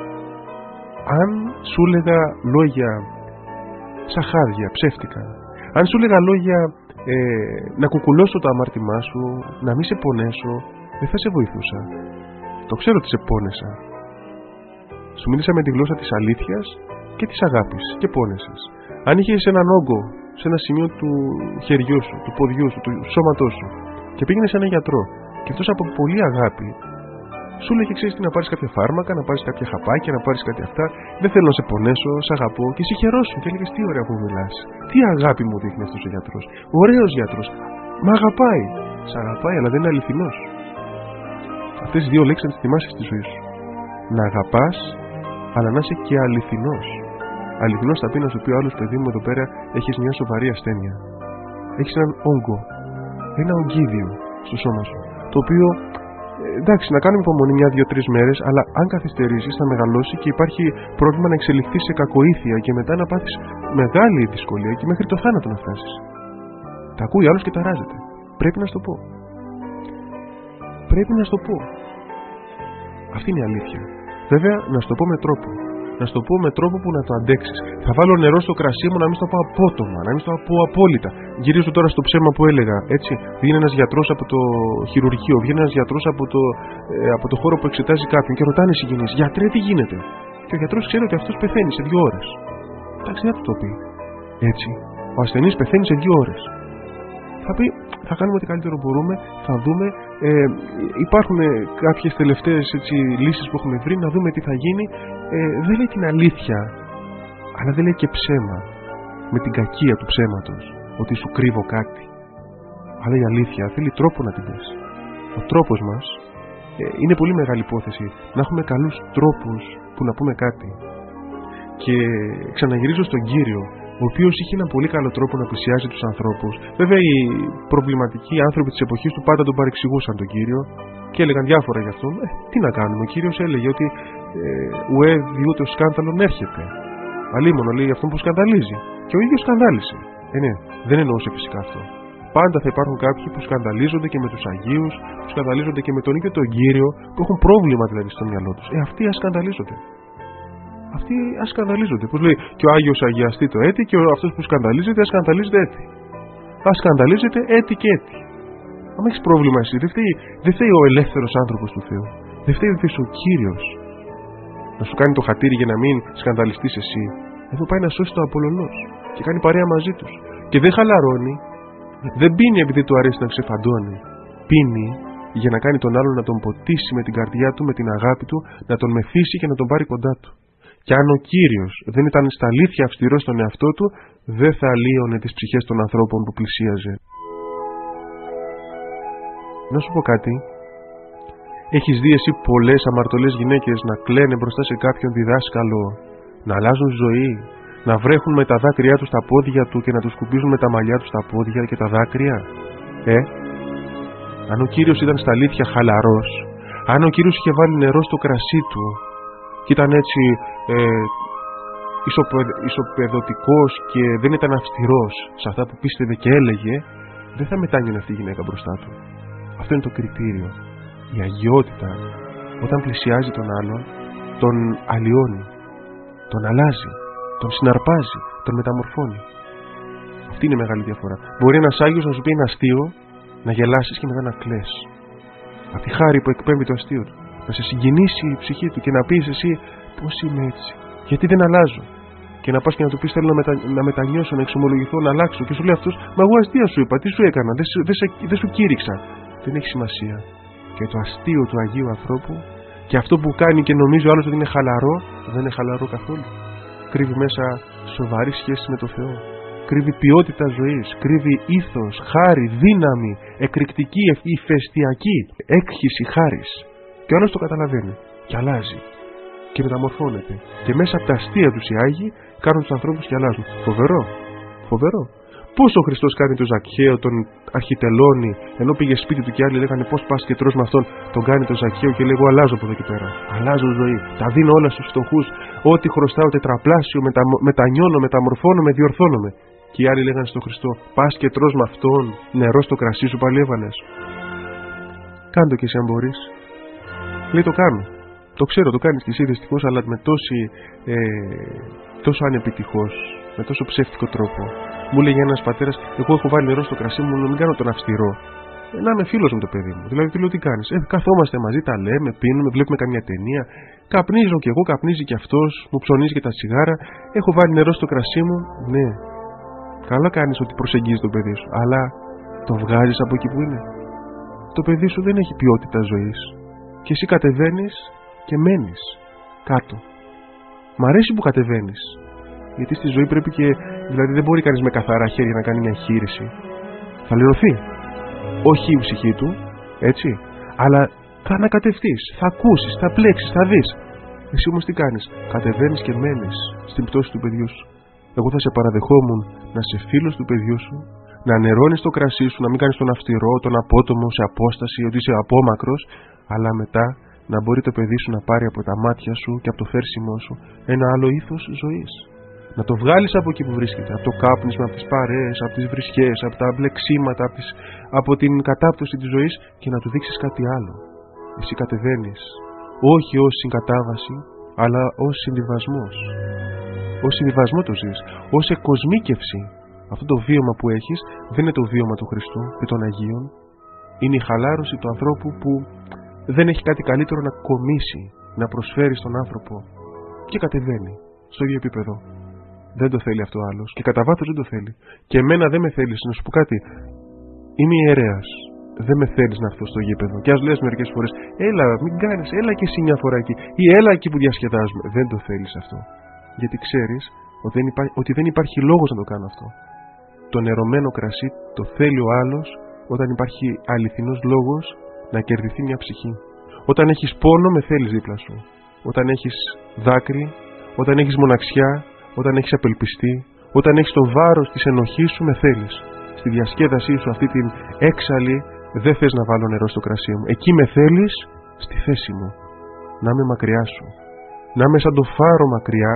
Αν σου έλεγα λόγια σαν χάδια, ψεύτικα, αν σου έλεγα λόγια ε, να κουκουλώσω το αμάρτημά σου, να μην σε πονέσω, δεν θα σε βοηθούσα. Το ξέρω ότι σε πόνεσα. Σου μίλησα με τη γλώσσα της αλήθειας και της αγάπης και πόνεσες. Αν είχες έναν όγκο σε ένα σημείο του χεριού σου, του ποδιού σου, του σώματός σου και πήγαινες σε έναν γιατρό και αυτός από πολύ αγάπη σου λέγε ξέρεις τι, να πάρεις κάποια φάρμακα, να πάρεις κάποια χαπάκια, να πάρεις κάτι αυτά, δεν θέλω να σε πονέσω, σ' αγαπώ, και εσύ χαιρόσουν και έλεγες τι ωραία που μιλάς. Τι αγάπη μου δείχνει αυτός ο γιατρός. Ωραίος γιατρός. Μα αγαπάει. Σ' αγαπάει, αλλά δεν είναι αληθινός. Αυτές οι δύο λέξεις να τις θυμάσαι στη ζωή σου. Να αγαπάς, αλλά να είσαι και αληθινός. Αληθινός θα πει να σου πει ο άλλος, παιδί μου, εδώ πέρα έχεις μια σοβαρή ασθένεια. Έχεις έναν όγκο, ένα ογκίδιο στο σώμα σου, το οποίο εντάξει, να κάνουμε υπομονή μια-δύο-τρεις μέρες, αλλά αν καθυστερήσεις θα μεγαλώσει και υπάρχει πρόβλημα να εξελιχθεί σε κακοήθεια και μετά να πάθεις μεγάλη δυσκολία και μέχρι το θάνατο να φτάσεις. Τα ακούει άλλος και ταράζεται. Πρέπει να σου το πω. Πρέπει να σου το πω. Αυτή είναι η αλήθεια. Βέβαια, να σου το πω με τρόπο. Να σου το πω με τρόπο που να το αντέξεις. Θα βάλω νερό στο κρασί μου, να μην στο πω απότομα, να μην στο πω απόλυτα. Γυρίζω τώρα στο ψέμα που έλεγα. Έτσι, βγαίνει ένας γιατρός από το χειρουργείο, βγαίνει ένας γιατρός από το, ε, από το χώρο που εξετάζει κάποιον και ρωτάνε οι συγγενείς: γιατρέ, τι γίνεται? Και ο γιατρός ξέρει ότι αυτός πεθαίνει σε δύο ώρες. Εντάξει, δεν θα του το πει. Έτσι, ο ασθενής πεθαίνει σε δύο ώρες. Θα πει: θα κάνουμε ό,τι καλύτερο μπορούμε, θα δούμε. Ε, υπάρχουν κάποιες τελευταίες έτσι, λύσεις που έχουμε βρει, να δούμε τι θα γίνει. Ε, δεν λέει την αλήθεια, αλλά δεν λέει και ψέμα, με την κακία του ψέματος, ότι σου κρύβω κάτι. Αλλά η αλήθεια θέλει τρόπο να την πεις. Ο τρόπος μας ε, είναι πολύ μεγάλη υπόθεση, να έχουμε καλούς τρόπους που να πούμε κάτι. Και ξαναγυρίζω στον Κύριο, ο οποίος είχε έναν πολύ καλό τρόπο να πλησιάζει τους ανθρώπους. Βέβαια, οι προβληματικοί άνθρωποι της εποχής του πάντα τον παρεξηγούσαν τον Κύριο και έλεγαν διάφορα γι' αυτόν. Ε, τι να κάνουμε, ο Κύριος έλεγε ότι ε, ουέ διούτο σκάνδαλον έρχεται. Αλίμονο λέει αυτόν που σκανδαλίζει. Και ο ίδιος σκανδάλισε. Ε, ναι, δεν εννοούσε φυσικά αυτό. Πάντα θα υπάρχουν κάποιοι που σκανδαλίζονται και με τους Αγίους, που σκανδαλίζονται και με τον ίδιο τον Κύριο, που έχουν πρόβλημα δηλαδή στο μυαλό τους. Ε, αυτοί ας σκανδαλίζονται. Αυτοί ας σκανδαλίζονται. Πώς λέει, και ο Άγιος αγιαστεί το έτη, και αυτός που σκανδαλίζεται ας σκανδαλίζεται έτη. Ας σκανδαλίζεται έτη και έτη. Αν έχεις πρόβλημα εσύ, δεν φταίει, δεν φταίει ο ελεύθερος άνθρωπος του Θεού. Δεν φταίει ο Κύριος να σου κάνει το χατήρι για να μην σκανδαλιστείς εσύ. Εδώ πάει να σώσει το Απολωνός και κάνει παρέα μαζί τους. Και δεν χαλαρώνει, δεν πίνει επειδή του αρέσει να ξεφαντώνει. Πίνει για να κάνει τον άλλον να τον ποτίσει με την καρδιά του, με την αγάπη του, να τον μεθύσει και να τον πάρει κοντά του. Και αν ο Κύριος δεν ήταν στα αλήθεια αυστηρός στον εαυτό του, δεν θα αλλίωνε τις ψυχές των ανθρώπων που πλησίαζε. Να σου πω κάτι. Έχεις δει εσύ πολλές αμαρτωλές γυναίκες να κλαίνε μπροστά σε κάποιον διδάσκαλο, να αλλάζουν ζωή, να βρέχουν με τα δάκρυά τους τα πόδια του και να τους σκουπίζουν με τα μαλλιά τους τα πόδια και τα δάκρυα? Ε, αν ο Κύριος ήταν στα αλήθεια χαλαρός, αν ο Κύριος είχε βάλει νερό στο κρασί του και ήταν έτσι ε, ισοπεδωτικός και δεν ήταν αυστηρός σε αυτά που πίστευε και έλεγε, δεν θα μετάνιωνε αυτή η γυναίκα μπροστά του. Αυτό είναι το κριτήριο. Η αγιότητα, όταν πλησιάζει τον άλλον, τον αλλοιώνει, τον αλλάζει, τον συναρπάζει, τον μεταμορφώνει. Αυτή είναι η μεγάλη διαφορά. Μπορεί ένας Άγιος να σου πει ένα αστείο, να γελάσεις και μετά να κλαις. Από τη χάρη που εκπέμπει το αστείο του. Να σε συγκινήσει η ψυχή του και να πεις εσύ πώς είμαι έτσι, γιατί δεν αλλάζω. Και να πας και να του πεις θέλω να, μετα... να μετανιώσω, να εξομολογηθώ, να αλλάξω. Και σου λέει αυτός, μα εγώ αστεία σου είπα, τι σου έκανα, δεν σου, δεν σε... δεν σου κήρυξα. Δεν έχει σημασία. Και το αστείο του Αγίου ανθρώπου και αυτό που κάνει και νομίζει ο άλλος ότι είναι χαλαρό, δεν είναι χαλαρό καθόλου. Κρύβει μέσα σοβαρή σχέση με το Θεό. Κρύβει ποιότητα ζωής, κρύβει ήθος, χάρη, δύναμη, εκρηκτική, ηφαιστειακή, έκχυση χάρης. Και ο άλλος το καταλαβαίνει και αλλάζει και μεταμορφώνεται. Και μέσα από τα αστεία τους οι Άγιοι κάνουν τους ανθρώπους και αλλάζουν. Φοβερό, φοβερό. Πώς ο Χριστός κάνει τον Ζακχαίο, τον αρχιτελώνει, ενώ πήγε σπίτι του και άλλοι λέγανε πώς πας και τρως με αυτόν, τον κάνει τον Ζακχαίο και λέει εγώ αλλάζω από εδώ και πέρα. Αλλάζω ζωή. Τα δίνω όλα στους φτωχούς. Ό,τι χρωστάω τετραπλάσιο, μετα, μετανιώνω, μεταμορφώνομαι, διορθώνομαι. Και οι άλλοι λέγανε στον Χριστό, πας και τρως με αυτόν, νερό στο κρασί σου πάλι έβαλες. Κάντο και εσύ αν μπορείς. Λέει το κάνω. Το ξέρω, το κάνεις και εσύ δυστυχώς, αλλά με τόση, ε, τόσο ανεπιτυχώς, με τόσο ψεύτικο τρόπο. Μου λέγει ένας πατέρας, εγώ έχω βάλει νερό στο κρασί μου, να μην κάνω τον αυστηρό. Ε, να είμαι φίλος με το παιδί μου. Δηλαδή, τι λέω, τι κάνεις? Ε, καθόμαστε μαζί, τα λέμε, πίνουμε, βλέπουμε καμιά ταινία. Καπνίζω κι εγώ, καπνίζει κι αυτός, μου ψωνίζει και τα τσιγάρα. Έχω βάλει νερό στο κρασί μου. Ναι, καλά κάνεις ότι προσεγγίζεις το παιδί σου, αλλά το βγάζεις από εκεί που είναι. Το παιδί σου δεν έχει ποιότητα ζωής. Και εσύ κατεβαίνεις και μένεις κάτω. Μ' αρέσει που κατεβαίνεις. Γιατί στη ζωή πρέπει και. Δηλαδή δεν μπορεί κανείς με καθαρά χέρια να κάνει μια εγχείρηση. Θα λερωθεί. Όχι η ψυχή του, έτσι. Αλλά θα ανακατευτείς, θα ακούσεις, θα πλέξεις, θα δεις. Εσύ όμως τι κάνεις? Κατεβαίνεις και μένεις στην πτώση του παιδιού σου. Εγώ θα σε παραδεχόμουν να είσαι φίλος του παιδιού σου, να νερώνεις το κρασί σου, να μην κάνεις τον αυστηρό, τον απότομο σε απόσταση, ότι είσαι απόμακρος, αλλά μετά να μπορεί το παιδί σου να πάρει από τα μάτια σου και από το φέρσιμό σου ένα άλλο ήθος ζωής. Να το βγάλεις από εκεί που βρίσκεται, από το κάπνισμα, από τις παρέες, από τις βρισχές, από τα μπλεξίματα, από, τις... από την κατάπτωση της ζωής και να του δείξεις κάτι άλλο. Εσύ κατεβαίνεις, όχι ως συγκατάβαση, αλλά ως συμβιβασμός. Ως συμβιβασμό το ζεις, ως εκοσμίκευση. Αυτό το βίωμα που έχεις δεν είναι το βίωμα του Χριστού και των Αγίων. Είναι η χαλάρωση του ανθρώπου που δεν έχει κάτι καλύτερο να κομίσει, να προσφέρει στον άνθρωπο και κατεβαίνει στο ίδιο επίπεδο. Δεν το θέλει αυτό άλλος και κατά βάθος δεν το θέλει. Και εμένα δεν με θέλεις, να σου πω κάτι. Είμαι ιερέας. Δεν με θέλεις να έρθω στο γήπεδο. Και ας λες μερικές φορές, έλα, μην κάνεις, έλα και εσύ μια φορά εκεί. Ή έλα εκεί που διασκεδάζουμε. Δεν το θέλεις αυτό. Γιατί ξέρεις ότι δεν, υπά... ότι δεν υπάρχει λόγος να το κάνω αυτό. Το νερωμένο κρασί το θέλει ο άλλος όταν υπάρχει αληθινός λόγος να κερδιθεί μια ψυχή. Όταν έχεις πόνο, με θέλεις δίπλα σου. Όταν έχεις δάκρυ, όταν έχεις μοναξιά, όταν έχεις απελπιστεί, όταν έχεις το βάρος της ενοχής σου, με θέλεις. Στη διασκέδασή σου αυτή την έξαλλη, δεν θες να βάλω νερό στο κρασί μου. Εκεί με θέλεις στη θέση μου. Να είμαι μακριά σου. Να είμαι σαν το φάρο μακριά,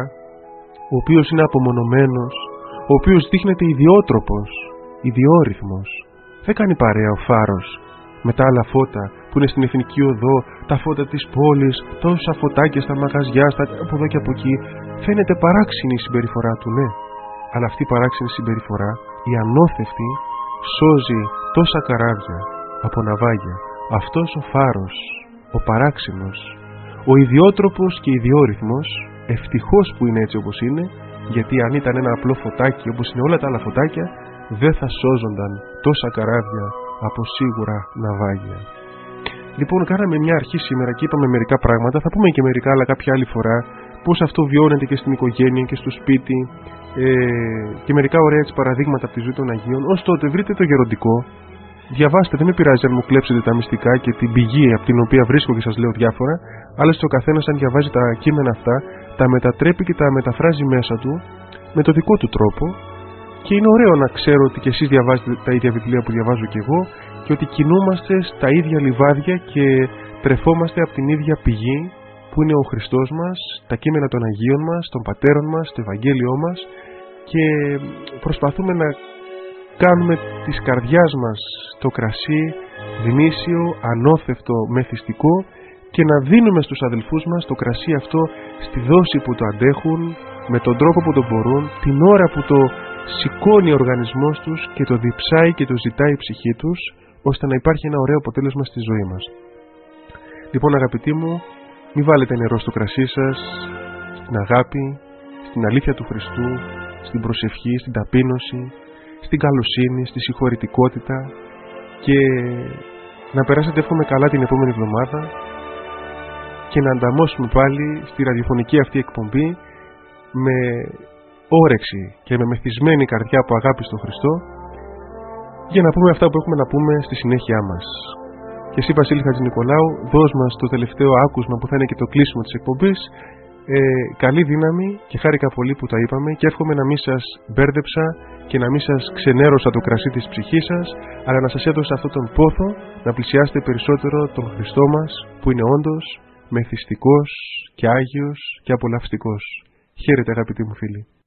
ο οποίος είναι απομονωμένος, ο οποίος δείχνεται ιδιότροπος, ιδιόρυθμος. Δεν κάνει παρέα ο φάρος με τα άλλα φώτα που είναι στην Εθνική Οδό, τα φώτα της πόλης, τόσα φωτάκια στα μαγαζιά, στα... από εδώ και από εκεί. Φαίνεται παράξενη η συμπεριφορά του, ναι. Αλλά αυτή η παράξενη συμπεριφορά, η ανώθευτη, σώζει τόσα καράβια από ναυάγια. Αυτός ο φάρος, ο παράξενος, ο ιδιότροπος και ιδιόρυθμος, ευτυχώς που είναι έτσι όπως είναι, γιατί αν ήταν ένα απλό φωτάκι όπως είναι όλα τα άλλα φωτάκια, δεν θα σώζονταν τόσα καράβια από σίγουρα ναυάγια. Λοιπόν, κάναμε μια αρχή σήμερα και είπαμε μερικά πράγματα, θα πούμε και μερικά άλλα κάποια άλλη φορά, πώς αυτό βιώνεται και στην οικογένεια και στο σπίτι, ε, και μερικά ωραία έτσι παραδείγματα από τη ζωή των Αγίων. Ως τότε βρείτε το γεροντικό, διαβάστε, δεν με πειράζει αν μου κλέψετε τα μυστικά και την πηγή από την οποία βρίσκω και σας λέω διάφορα, άλλωστε ο καθένας αν διαβάζει τα κείμενα αυτά, τα μετατρέπει και τα μεταφράζει μέσα του με το δικό του τρόπο. Και είναι ωραίο να ξέρω ότι και εσείς διαβάζετε τα ίδια βιβλία που διαβάζω και εγώ και ότι κινούμαστε στα ίδια λιβάδια και τρεφόμαστε από την ίδια πηγή που είναι ο Χριστός μας, τα κείμενα των Αγίων μας, των Πατέρων μας, το Ευαγγέλιό μας και προσπαθούμε να κάνουμε της καρδιάς μας το κρασί γνήσιο, ανώθευτο, μεθυστικό και να δίνουμε στους αδελφούς μας το κρασί αυτό στη δόση που το αντέχουν, με τον τρόπο που το μπορούν, την ώρα που το σηκώνει ο οργανισμός τους και το διψάει και το ζητάει η ψυχή τους, ώστε να υπάρχει ένα ωραίο αποτέλεσμα στη ζωή μας. Λοιπόν, αγαπητοί μου, μην βάλετε νερό στο κρασί σας, στην αγάπη, στην αλήθεια του Χριστού, στην προσευχή, στην ταπείνωση, στην καλοσύνη, στη συγχωρητικότητα και να περάσετε εύχομαι καλά την επόμενη εβδομάδα και να ανταμώσουμε πάλι στη ραδιοφωνική αυτή εκπομπή με όρεξη και με μεθυσμένη καρδιά από αγάπη στον Χριστό για να πούμε αυτά που έχουμε να πούμε στη συνέχειά μας. Και εσύ Βασίλη Χατζηνικολάου, δώσ' μας το τελευταίο άκουσμα που θα είναι και το κλείσιμο της εκπομπής. Ε, καλή δύναμη και χάρηκα πολύ που τα είπαμε και εύχομαι να μην σας μπέρδεψα και να μην σας ξενέρωσα το κρασί της ψυχής σας, αλλά να σας έδωσα αυτόν τον πόθο να πλησιάσετε περισσότερο τον Χριστό μας που είναι όντως μεθυστικός και άγιος και απολαυστικός. Χαίρετε αγαπητοί μου φίλοι.